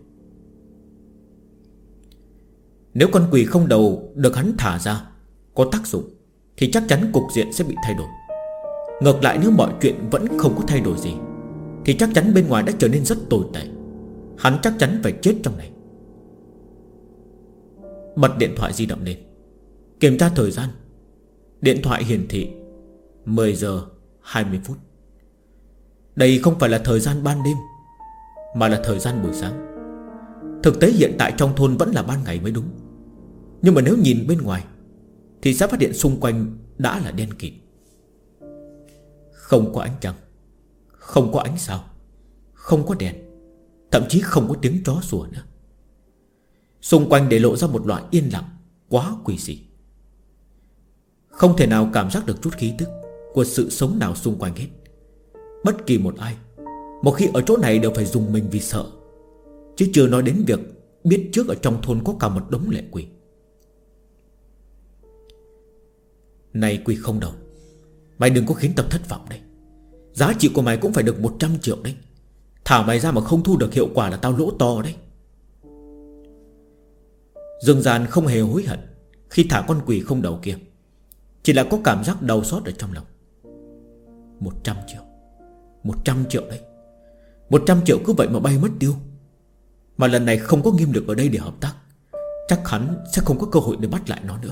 Nếu con quỷ không đầu được hắn thả ra có tác dụng thì chắc chắn cục diện sẽ bị thay đổi. Ngược lại, nếu mọi chuyện vẫn không có thay đổi gì thì chắc chắn bên ngoài đã trở nên rất tồi tệ. Hắn chắc chắn phải chết trong này. Bật điện thoại di động lên, kiểm tra thời gian. Điện thoại hiển thị 10 giờ 20 phút. Đây không phải là thời gian ban đêm, mà là thời gian buổi sáng. Thực tế hiện tại trong thôn vẫn là ban ngày mới đúng. Nhưng mà nếu nhìn bên ngoài thì sẽ phát hiện xung quanh đã là đen kịt. Không có ánh trăng, không có ánh sao, không có đèn, thậm chí không có tiếng chó sủa nữa. Xung quanh để lộ ra một loại yên lặng quá quỷ dị. Không thể nào cảm giác được chút khí tức của sự sống nào xung quanh hết. Bất kỳ một ai một khi ở chỗ này đều phải dùng mình vì sợ, chứ chưa nói đến việc biết trước ở trong thôn có cả một đống lệ quỷ. Này quỷ không đầu, mày đừng có khiến tao thất vọng đây. Giá trị của mày cũng phải được 100 triệu đấy. Thả mày ra mà không thu được hiệu quả là tao lỗ to đấy. Dương gian không hề hối hận khi thả con quỷ không đầu kia, chỉ là có cảm giác đau xót ở trong lòng. 100 triệu, 100 triệu đấy. 100 triệu cứ vậy mà bay mất tiêu. Mà lần này không có Nghiêm Lực ở đây để hợp tác, chắc hắn sẽ không có cơ hội để bắt lại nó nữa.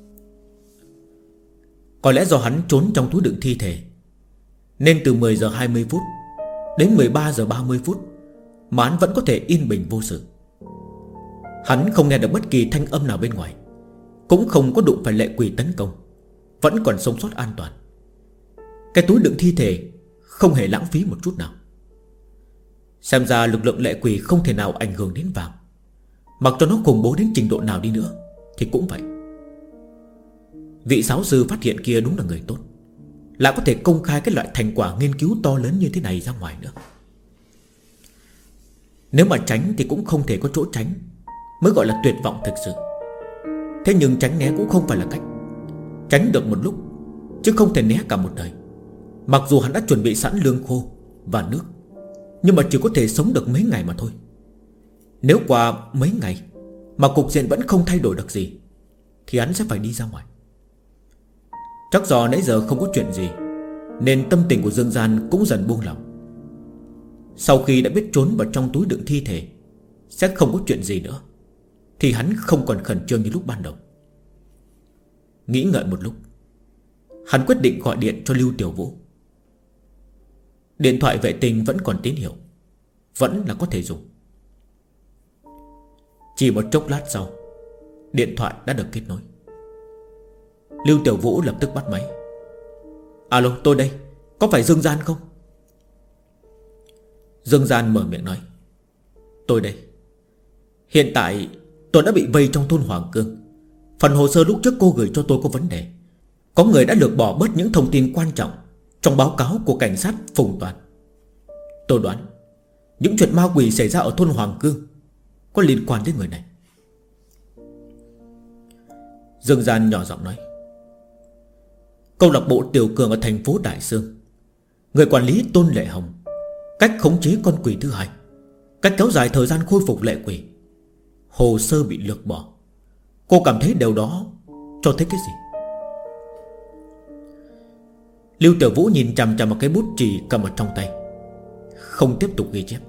Có lẽ do hắn trốn trong túi đựng thi thể, nên từ 10 giờ 20 phút đến 13 giờ 30 phút mà hắn vẫn có thể yên bình vô sự. Hắn không nghe được bất kỳ thanh âm nào bên ngoài, cũng không có đụng phải lệ quỷ tấn công, vẫn còn sống sót an toàn. Cái túi đựng thi thể không hề lãng phí một chút nào. Xem ra lực lượng lệ quỷ không thể nào ảnh hưởng đến vàng. Mặc cho nó khủng bố đến trình độ nào đi nữa thì cũng vậy. Vị giáo sư phát hiện kia đúng là người tốt, lại có thể công khai cái loại thành quả nghiên cứu to lớn như thế này ra ngoài nữa. Nếu mà tránh thì cũng không thể có chỗ tránh, mới gọi là tuyệt vọng thực sự. Thế nhưng tránh né cũng không phải là cách. Tránh được một lúc, chứ không thể né cả một đời. Mặc dù hắn đã chuẩn bị sẵn lương khô và nước, nhưng mà chỉ có thể sống được mấy ngày mà thôi. Nếu qua mấy ngày mà cục diện vẫn không thay đổi được gì thì hắn sẽ phải đi ra ngoài. Chắc do nãy giờ không có chuyện gì nên tâm tình của Dương Gian cũng dần buông lỏng. Sau khi đã biết trốn vào trong túi đựng thi thể sẽ không có chuyện gì nữa thì hắn không còn khẩn trương như lúc ban đầu. Nghĩ ngợi một lúc, hắn quyết định gọi điện cho Lưu Tiểu Vũ. Điện thoại vệ tinh vẫn còn tín hiệu, vẫn là có thể dùng. Chỉ một chốc lát sau, điện thoại đã được kết nối. Lưu Tiểu Vũ lập tức bắt máy. Alo, tôi đây, có phải Dương Gian không? Dương Gian mở miệng nói. Tôi đây. Hiện tại tôi đã bị vây trong thôn Hoàng Cương, Phần hồ sơ lúc trước cô gửi cho tôi có vấn đề. Có người đã lược bỏ bớt những thông tin quan trọng trong báo cáo của cảnh sát Phùng Toàn. Tôi đoán những chuyện ma quỷ xảy ra ở thôn Hoàng Cương có liên quan đến người này. Dương Gian nhỏ giọng nói: câu lạc bộ Tiểu Cường ở thành phố Đại Sương, người quản lý Tôn Lệ Hồng, cách khống chế con quỷ thứ hai, cách kéo dài thời gian khôi phục lệ quỷ, hồ sơ bị lược bỏ. Cô cảm thấy điều đó cho thấy cái gì? Lưu Tiểu Vũ nhìn chằm chằm vào cái bút chì cầm ở trong tay, không tiếp tục ghi chép.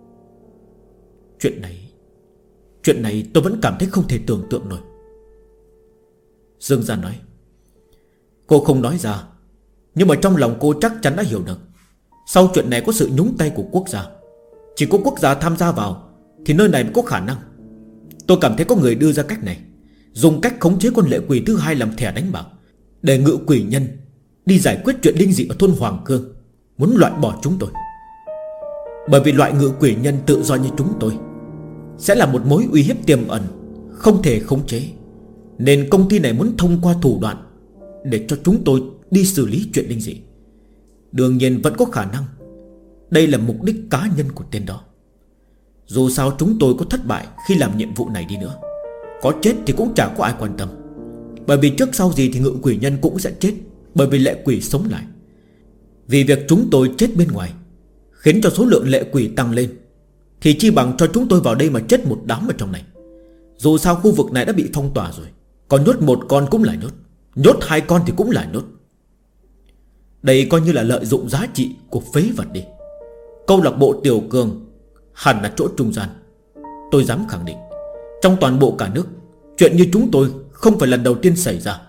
Chuyện này tôi vẫn cảm thấy không thể tưởng tượng nổi. Dương Gian nói: cô không nói ra, nhưng mà trong lòng cô chắc chắn đã hiểu được. Sau chuyện này có sự nhúng tay của quốc gia. Chỉ có quốc gia tham gia vào thì nơi này mới có khả năng. Tôi cảm thấy có người đưa ra cách này, dùng cách khống chế con lệ quỷ thứ hai làm thẻ đánh bạc, để ngự quỷ nhân đi giải quyết chuyện linh dị ở thôn Hoàng Cương, muốn loại bỏ chúng tôi. Bởi vì loại ngự quỷ nhân tự do như chúng tôi sẽ là một mối uy hiếp tiềm ẩn, không thể khống chế, nên công ty này muốn thông qua thủ đoạn để cho chúng tôi đi xử lý chuyện linh dị. Đương nhiên vẫn có khả năng đây là mục đích cá nhân của tên đó. Dù sao chúng tôi có thất bại khi làm nhiệm vụ này đi nữa, có chết thì cũng chả có ai quan tâm. Bởi vì trước sau gì thì ngự quỷ nhân cũng sẽ chết, bởi vì lệ quỷ sống lại. Vì việc chúng tôi chết bên ngoài khiến cho số lượng lệ quỷ tăng lên, thì chi bằng cho chúng tôi vào đây mà chết một đám ở trong này. Dù sao khu vực này đã bị phong tỏa rồi, còn nhốt một con cũng là nhốt, nhốt hai con thì cũng là nhốt. Đây coi như là lợi dụng giá trị của phế vật đi. Câu lạc bộ Tiểu Cường hẳn là chỗ trung gian. Tôi dám khẳng định trong toàn bộ cả nước, chuyện như chúng tôi không phải lần đầu tiên xảy ra.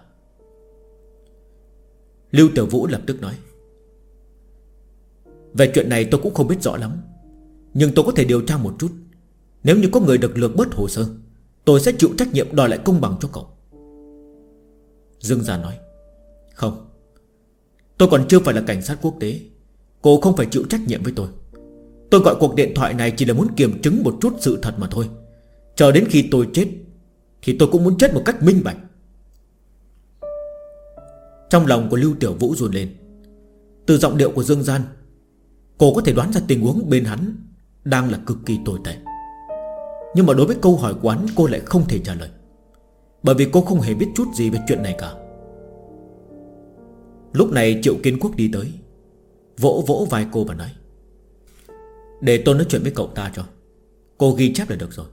Lưu Tiểu Vũ lập tức nói: về chuyện này tôi cũng không biết rõ lắm, nhưng tôi có thể điều tra một chút. Nếu như có người được lược bớt hồ sơ, tôi sẽ chịu trách nhiệm đòi lại công bằng cho cậu. Dương Gia nói: không, tôi còn chưa phải là cảnh sát quốc tế. Cô không phải chịu trách nhiệm với tôi. Tôi gọi cuộc điện thoại này chỉ là muốn kiểm chứng một chút sự thật mà thôi. Chờ đến khi tôi chết thì tôi cũng muốn chết một cách minh bạch. Trong lòng của Lưu Tiểu Vũ run lên. Từ giọng điệu của Dương Gian, cô có thể đoán ra tình huống bên hắn đang là cực kỳ tồi tệ. Nhưng mà đối với câu hỏi của hắn, cô lại không thể trả lời, bởi vì cô không hề biết chút gì về chuyện này cả. Lúc này Triệu Kiến Quốc đi tới, vỗ vỗ vai cô và nói: để tôi nói chuyện với cậu ta cho, cô ghi chép là được rồi.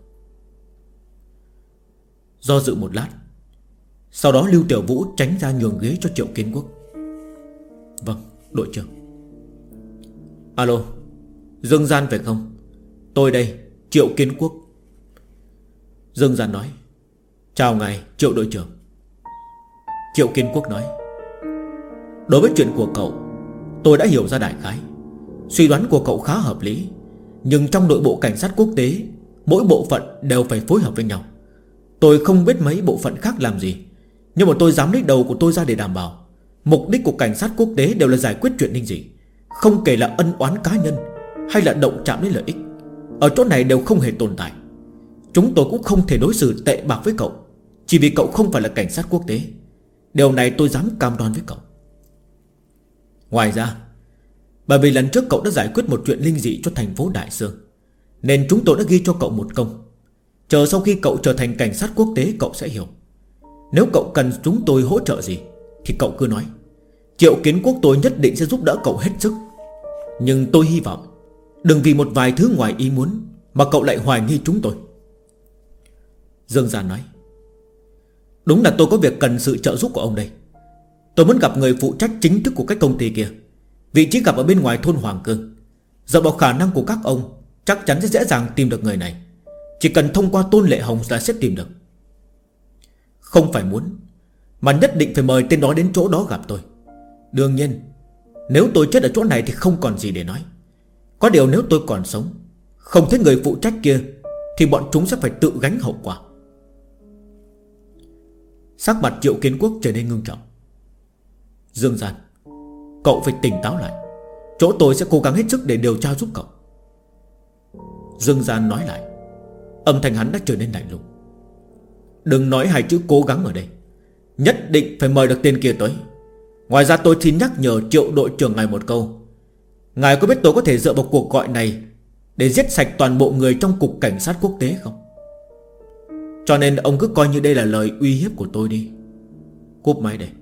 Do dự một lát, sau đó Lưu Tiểu Vũ tránh ra nhường ghế cho Triệu Kiến Quốc. Vâng, đội trưởng. Alo, Dương Gian phải không? Tôi đây, Triệu Kiến Quốc. Dương Gian nói: chào ngài Triệu đội trưởng. Triệu Kiến Quốc nói: đối với chuyện của cậu, tôi đã hiểu ra đại khái. Suy đoán của cậu khá hợp lý, nhưng trong nội bộ cảnh sát quốc tế, mỗi bộ phận đều phải phối hợp với nhau. Tôi không biết mấy bộ phận khác làm gì, nhưng mà tôi dám lấy đầu của tôi ra để đảm bảo mục đích của cảnh sát quốc tế đều là giải quyết chuyện linh dị, không kể là ân oán cá nhân hay là động chạm đến lợi ích. Ở chỗ này đều không hề tồn tại. Chúng tôi cũng không thể đối xử tệ bạc với cậu chỉ vì cậu không phải là cảnh sát quốc tế. Điều này tôi dám cam đoan với cậu. Ngoài ra, bởi vì lần trước cậu đã giải quyết một chuyện linh dị cho thành phố Đại Sương, nên chúng tôi đã ghi cho cậu một công. Chờ sau khi cậu trở thành cảnh sát quốc tế, cậu sẽ hiểu. Nếu cậu cần chúng tôi hỗ trợ gì thì cậu cứ nói. Triệu Kiến Quốc tôi nhất định sẽ giúp đỡ cậu hết sức. Nhưng tôi hy vọng đừng vì một vài thứ ngoài ý muốn mà cậu lại hoài nghi chúng tôi. Dương Gia nói: đúng là tôi có việc cần sự trợ giúp của ông đây. Tôi muốn gặp người phụ trách chính thức của cái công ty kia. Vị trí gặp ở bên ngoài thôn Hoàng Cương. Dựa vào khả năng của các ông, chắc chắn sẽ dễ dàng tìm được người này. Chỉ cần thông qua Tôn Lệ Hồng là sẽ tìm được. Không phải muốn, mà nhất định phải mời tên đó đến chỗ đó gặp tôi. Đương nhiên, nếu tôi chết ở chỗ này thì không còn gì để nói. Có điều nếu tôi còn sống, không thấy người phụ trách kia, thì bọn chúng sẽ phải tự gánh hậu quả. Sắc mặt Triệu Kiến Quốc trở nên ngưng trọng. Dương Gian, cậu phải tỉnh táo lại. Chỗ tôi sẽ cố gắng hết sức để điều tra giúp cậu. Dương Gian nói lại, âm thanh hắn đã trở nên lạnh lùng. Đừng nói hai chữ cố gắng ở đây. Nhất định phải mời được tên kia tới. Ngoài ra tôi xin nhắc nhở Triệu đội trưởng ngài một câu. Ngài có biết tôi có thể dựa vào cuộc gọi này để giết sạch toàn bộ người trong cục cảnh sát quốc tế không? Cho nên ông cứ coi như đây là lời uy hiếp của tôi đi. Cúp máy đây.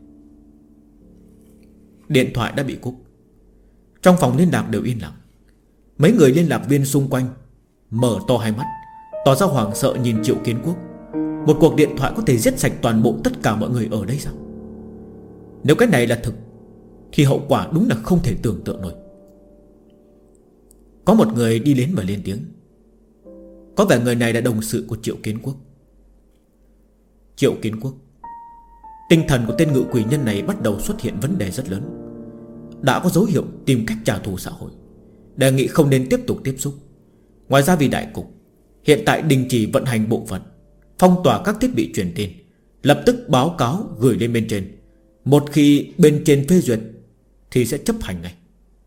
Điện thoại đã bị cúp. Trong phòng liên lạc đều yên lặng. Mấy người liên lạc viên xung quanh mở to hai mắt, tỏ ra hoảng sợ nhìn Triệu Kiến Quốc. Một cuộc điện thoại có thể giết sạch toàn bộ tất cả mọi người ở đây sao? Nếu cái này là thực thì hậu quả đúng là không thể tưởng tượng nổi. Có một người đi đến và lên tiếng. Có vẻ người này là đồng sự của Triệu Kiến Quốc. Triệu Kiến Quốc, tinh thần của tên ngự quỷ nhân này bắt đầu xuất hiện vấn đề rất lớn. Đã có dấu hiệu tìm cách trả thù xã hội. Đề nghị không nên tiếp tục tiếp xúc. Ngoài ra vì đại cục, hiện tại đình chỉ vận hành bộ phận, phong tỏa các thiết bị truyền tin, lập tức báo cáo gửi lên bên trên. Một khi bên trên phê duyệt thì sẽ chấp hành ngay.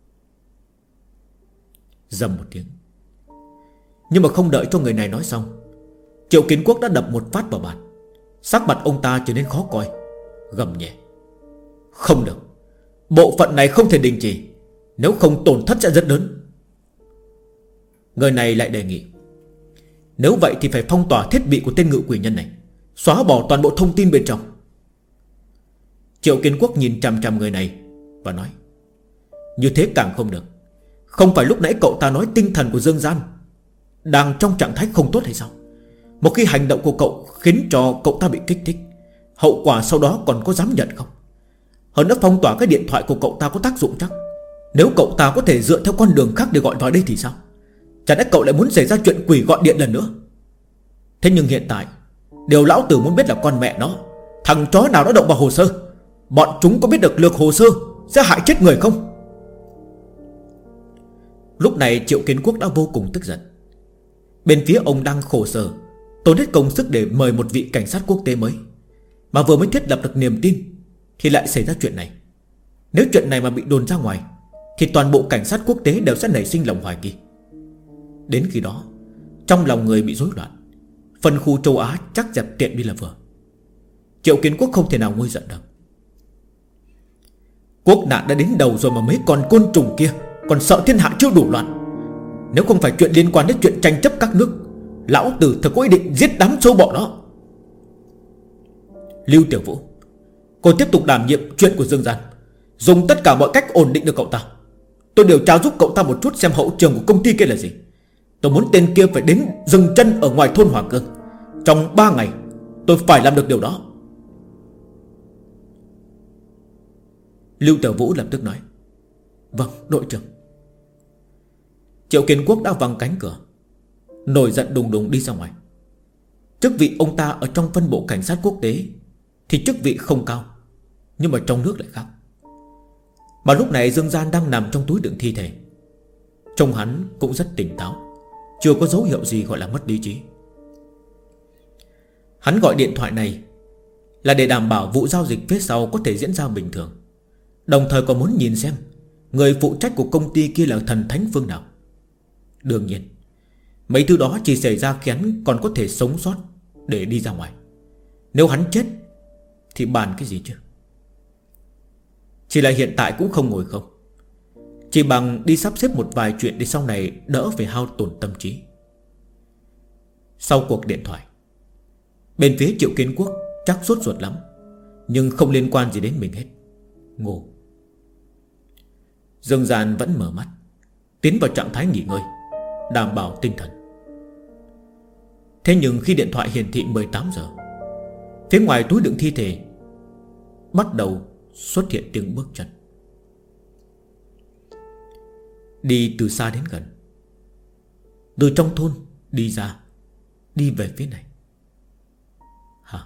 Dầm một tiếng. Nhưng mà không đợi cho người này nói xong, Triệu Kiến Quốc đã đập một phát vào bàn. Sắc mặt ông ta trở nên khó coi, gầm nhẹ. Không được, bộ phận này không thể đình chỉ, nếu không tổn thất sẽ rất lớn. Người này lại đề nghị, nếu vậy thì phải phong tỏa thiết bị của tên ngự quỷ nhân này, xóa bỏ toàn bộ thông tin bên trong. Triệu Kiến Quốc nhìn chằm chằm người này và nói, như thế càng không được. Không phải lúc nãy cậu ta nói tinh thần của Dương Gian đang trong trạng thái không tốt hay sao? Một khi hành động của cậu khiến cho cậu ta bị kích thích, hậu quả sau đó còn có dám nhận không? Hơn nữa phong tỏa cái điện thoại của cậu ta có tác dụng chắc? Nếu cậu ta có thể dựa theo con đường khác để gọi vào đây thì sao? Chẳng lẽ cậu lại muốn xảy ra chuyện quỷ gọi điện lần nữa? Thế nhưng hiện tại điều lão tử muốn biết là con mẹ nó, thằng chó nào đã động vào hồ sơ, bọn chúng có biết được lược hồ sơ sẽ hại chết người không? Lúc này Triệu Kiến Quốc đã vô cùng tức giận. Bên phía ông đang khổ sở, tốn hết công sức để mời một vị cảnh sát quốc tế mới, mà vừa mới thiết lập được niềm tin thì lại xảy ra chuyện này. Nếu chuyện này mà bị đồn ra ngoài thì toàn bộ cảnh sát quốc tế đều sẽ nảy sinh lòng hoài nghi. Đến khi đó trong lòng người bị rối loạn, phân khu châu Á chắc dẹp tiện đi là vừa. Triệu Kiến Quốc không thể nào nguôi giận được. Quốc nạn đã đến đầu rồi mà mấy con côn trùng kia còn sợ thiên hạ chưa đủ loạn. Nếu không phải chuyện liên quan đến chuyện tranh chấp các nước, lão tử thật có ý định giết đám sâu bọ đó. Lưu Tiểu Vũ, cô tiếp tục đảm nhiệm chuyện của Dương Gian, dùng tất cả mọi cách ổn định được cậu ta. Tôi điều tra giúp cậu ta một chút xem hậu trường của công ty kia là gì. Tôi muốn tên kia phải đến dừng chân ở ngoài thôn Hoàng Cương. Trong 3 ngày tôi phải làm được điều đó. Lưu Tiểu Vũ lập tức nói, vâng đội trưởng. Triệu Kiến Quốc đã văng cánh cửa, nổi giận đùng đùng đi ra ngoài. Chức vị ông ta ở trong phân bộ cảnh sát quốc tế thì chức vị không cao, nhưng mà trong nước lại khác. Mà lúc này Dương Gian đang nằm trong túi đựng thi thể. Trông hắn cũng rất tỉnh táo, chưa có dấu hiệu gì gọi là mất lý trí. Hắn gọi điện thoại này là để đảm bảo vụ giao dịch phía sau có thể diễn ra bình thường, đồng thời còn muốn nhìn xem người phụ trách của công ty kia là thần thánh phương nào. Đương nhiên mấy thứ đó chỉ xảy ra khi hắn còn có thể sống sót để đi ra ngoài. Nếu hắn chết thì bàn cái gì chứ. Chỉ là hiện tại cũng không ngồi không, chỉ bằng đi sắp xếp một vài chuyện để sau này đỡ phải hao tổn tâm trí. Sau cuộc điện thoại, bên phía Triệu Kiến Quốc chắc sốt ruột lắm, nhưng không liên quan gì đến mình hết. Ngủ. Dương Gian vẫn mở mắt, tiến vào trạng thái nghỉ ngơi, đảm bảo tinh thần. Thế nhưng khi điện thoại hiển thị 18 giờ, phía ngoài túi đựng thi thể bắt đầu xuất hiện tiếng bước chân, đi từ xa đến gần, từ trong thôn đi ra, đi về phía này. Hả?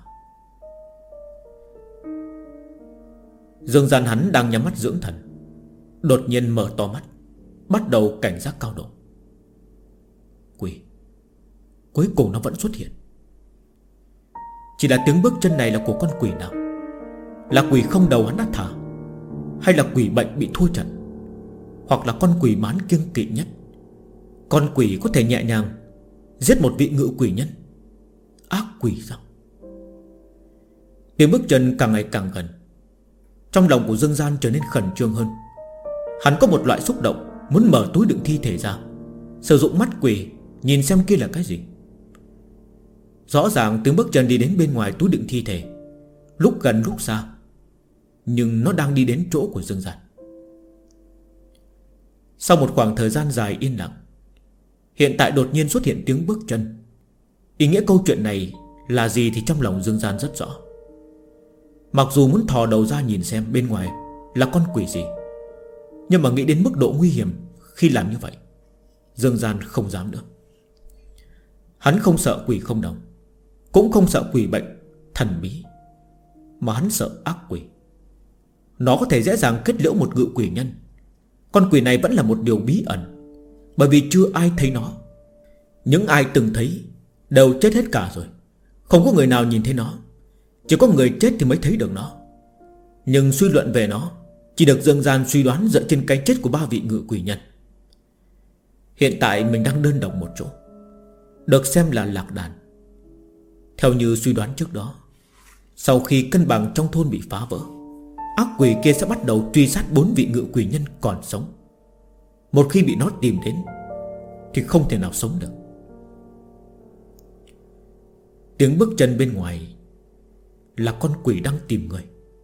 Dương Gian hắn đang nhắm mắt dưỡng thần, đột nhiên mở to mắt, bắt đầu cảnh giác cao độ. Quỷ, cuối cùng nó vẫn xuất hiện. Chỉ là tiếng bước chân này là của con quỷ nào? Là quỷ không đầu hắn đã thả, hay là quỷ bệnh bị thua trận, hoặc là con quỷ mán kiêng kỵ nhất? Con quỷ có thể nhẹ nhàng giết một vị ngự quỷ nhân. Ác quỷ sao? Tiếng bước chân càng ngày càng gần. Trong lòng của Dương Gian trở nên khẩn trương hơn. Hắn có một loại xúc động muốn mở túi đựng thi thể ra, sử dụng mắt quỷ nhìn xem kia là cái gì. Rõ ràng tiếng bước chân đi đến bên ngoài túi đựng thi thể, lúc gần lúc xa, nhưng nó đang đi đến chỗ của Dương Gian. Sau một khoảng thời gian dài yên lặng, hiện tại đột nhiên xuất hiện tiếng bước chân. Ý nghĩa câu chuyện này là gì thì trong lòng Dương Gian rất rõ. Mặc dù muốn thò đầu ra nhìn xem bên ngoài là con quỷ gì, nhưng mà nghĩ đến mức độ nguy hiểm khi làm như vậy, Dương Gian không dám nữa. Hắn không sợ quỷ không đồng, cũng không sợ quỷ bệnh thần bí, mà hắn sợ ác quỷ. Nó có thể dễ dàng kết liễu một ngự quỷ nhân. Con quỷ này vẫn là một điều bí ẩn, bởi vì chưa ai thấy nó. Những ai từng thấy đều chết hết cả rồi, không có người nào nhìn thấy nó. Chỉ có người chết thì mới thấy được nó. Nhưng suy luận về nó chỉ được Dương Gian suy đoán dựa trên cái chết của 3 vị ngự quỷ nhân. Hiện tại mình đang đơn độc một chỗ, được xem là lạc đàn. Theo như suy đoán trước đó, sau khi cân bằng trong thôn bị phá vỡ, ác quỷ kia sẽ bắt đầu truy sát 4 vị ngự quỷ nhân còn sống. Một khi bị nó tìm đến thì không thể nào sống được. Tiếng bước chân bên ngoài là con quỷ đang tìm người.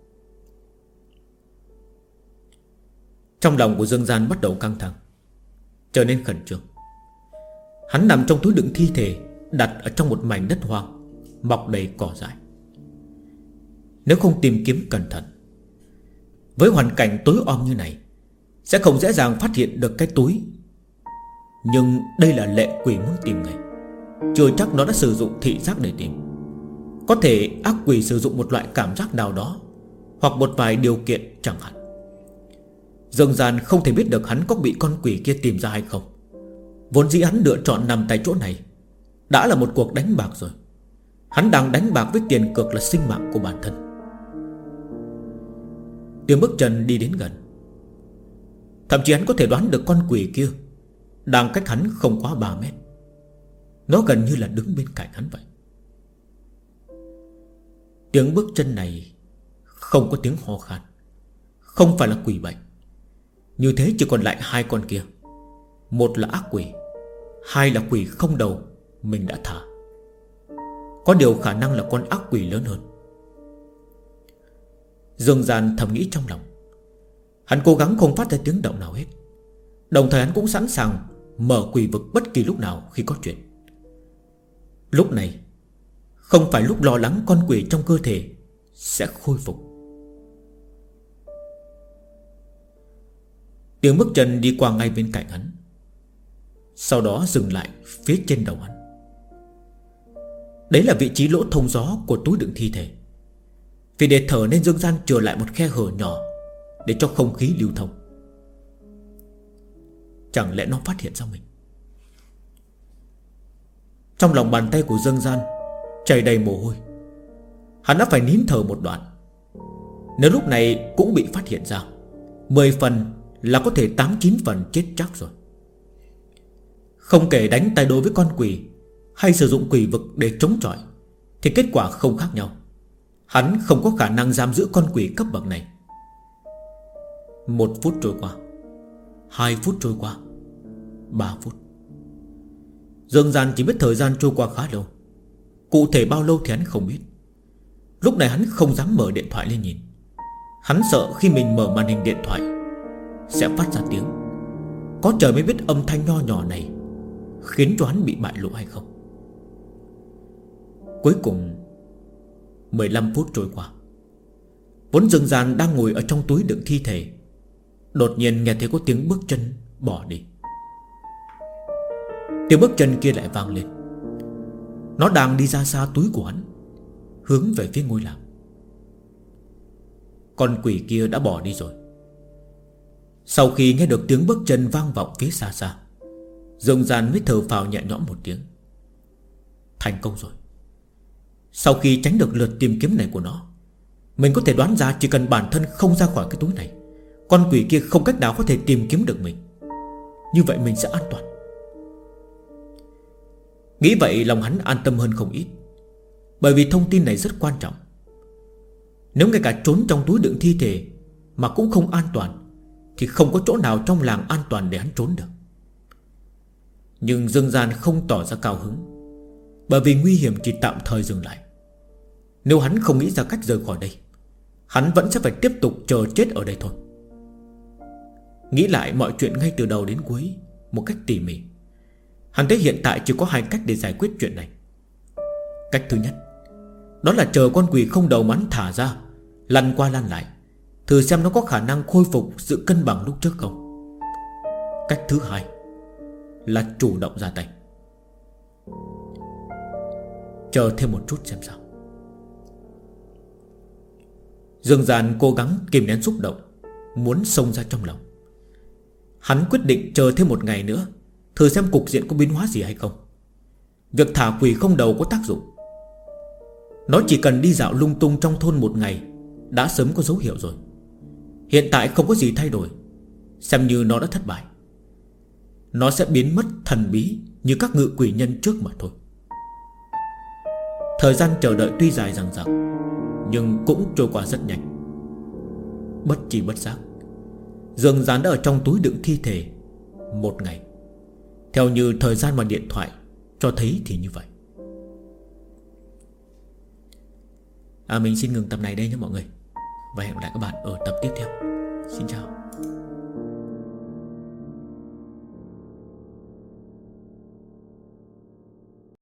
Trong lòng của Dương Gian bắt đầu căng thẳng, trở nên khẩn trương. Hắn nằm trong túi đựng thi thể, đặt ở trong một mảnh đất hoang mọc đầy cỏ dại. Nếu không tìm kiếm cẩn thận, với hoàn cảnh tối om như này, sẽ không dễ dàng phát hiện được cái túi. Nhưng đây là lệ quỷ muốn tìm người, chưa chắc nó đã sử dụng thị giác để tìm. Có thể ác quỷ sử dụng một loại cảm giác nào đó, hoặc một vài điều kiện chẳng hạn. Dương Gian không thể biết được hắn có bị con quỷ kia tìm ra hay không. Vốn dĩ hắn lựa chọn nằm tại chỗ này đã là một cuộc đánh bạc rồi. Hắn đang đánh bạc với tiền cược là sinh mạng của bản thân. Tiếng bước chân đi đến gần. Thậm chí hắn có thể đoán được con quỷ kia đang cách hắn không quá 3 mét. Nó gần như là đứng bên cạnh hắn vậy. Tiếng bước chân này không có tiếng ho khan, không phải là quỷ bệnh. Như thế chỉ còn lại 2 con kia. Một là ác quỷ, 2 là quỷ không đầu mình đã thả. Có điều khả năng là con ác quỷ lớn hơn. Dương Gian thầm nghĩ trong lòng. Hắn cố gắng không phát ra tiếng động nào hết, đồng thời hắn cũng sẵn sàng mở quỷ vực bất kỳ lúc nào khi có chuyện. Lúc này không phải lúc lo lắng con quỷ trong cơ thể sẽ khôi phục. Tiếng bước chân đi qua ngay bên cạnh hắn, sau đó dừng lại phía trên đầu hắn. Đấy là vị trí lỗ thông gió của túi đựng thi thể. Vì để thở nên Dương Gian chừa lại một khe hở nhỏ để cho không khí lưu thông. Chẳng lẽ nó phát hiện ra mình? Trong lòng bàn tay của Dương Gian chảy đầy mồ hôi. Hắn đã phải nín thở một đoạn. Nếu lúc này cũng bị phát hiện ra, 10 phần là có thể 8-9 phần chết chắc rồi. Không kể đánh tay đối với con quỷ hay sử dụng quỷ vực để chống chọi, thì kết quả không khác nhau. Hắn không có khả năng giam giữ con quỷ cấp bậc này. 1 phút trôi qua, 2 phút trôi qua, 3 phút. Dương Gian chỉ biết thời gian trôi qua khá lâu. Cụ thể bao lâu thì hắn không biết. Lúc này hắn không dám mở điện thoại lên nhìn. Hắn sợ khi mình mở màn hình điện thoại sẽ phát ra tiếng. Có trời mới biết âm thanh nho nhỏ này khiến cho hắn bị bại lộ hay không. Cuối cùng 15 phút trôi qua. Vốn Dương Gian đang ngồi ở trong túi đựng thi thể, đột nhiên nghe thấy có tiếng bước chân bỏ đi. Tiếng bước chân kia lại vang lên. Nó đang đi ra xa túi của hắn, hướng về phía ngôi làng. Con quỷ kia đã bỏ đi rồi. Sau khi nghe được tiếng bước chân vang vọng phía xa xa, Dương Gian mới thở phào nhẹ nhõm một tiếng. Thành công rồi. Sau khi tránh được lượt tìm kiếm này của nó, mình có thể đoán ra chỉ cần bản thân không ra khỏi cái túi này, con quỷ kia không cách nào có thể tìm kiếm được mình. Như vậy mình sẽ an toàn. Nghĩ vậy lòng hắn an tâm hơn không ít, bởi vì thông tin này rất quan trọng. Nếu ngay cả trốn trong túi đựng thi thể mà cũng không an toàn, thì không có chỗ nào trong làng an toàn để hắn trốn được. Nhưng Dương Gian không tỏ ra cao hứng, bởi vì nguy hiểm chỉ tạm thời dừng lại. Nếu hắn không nghĩ ra cách rời khỏi đây, hắn vẫn sẽ phải tiếp tục chờ chết ở đây thôi. Nghĩ lại mọi chuyện ngay từ đầu đến cuối một cách tỉ mỉ, hắn thấy hiện tại chỉ có hai cách để giải quyết chuyện này. Cách thứ nhất, đó là chờ con quỷ không đầu mắn thả ra, lăn qua lăn lại, thử xem nó có khả năng khôi phục sự cân bằng lúc trước không. Cách thứ hai là chủ động ra tay, chờ thêm một chút xem sao. Dương Gian cố gắng kìm nén xúc động, muốn xông ra trong lòng. Hắn quyết định chờ thêm một ngày nữa, thử xem cục diện có biến hóa gì hay không. Việc thả quỷ không đầu có tác dụng. Nó chỉ cần đi dạo lung tung trong thôn một ngày đã sớm có dấu hiệu rồi. Hiện tại không có gì thay đổi, xem như nó đã thất bại. Nó sẽ biến mất thần bí như các ngự quỷ nhân trước mà thôi. Thời gian chờ đợi tuy dài dằng dặc, nhưng cũng trôi qua rất nhanh. Bất chi bất giác, Dương Gian đã ở trong túi đựng thi thể một ngày, theo như thời gian mà điện thoại cho thấy thì như vậy. Mình xin ngừng tập này đây nhé mọi người, và hẹn gặp lại các bạn ở tập tiếp theo. Xin chào.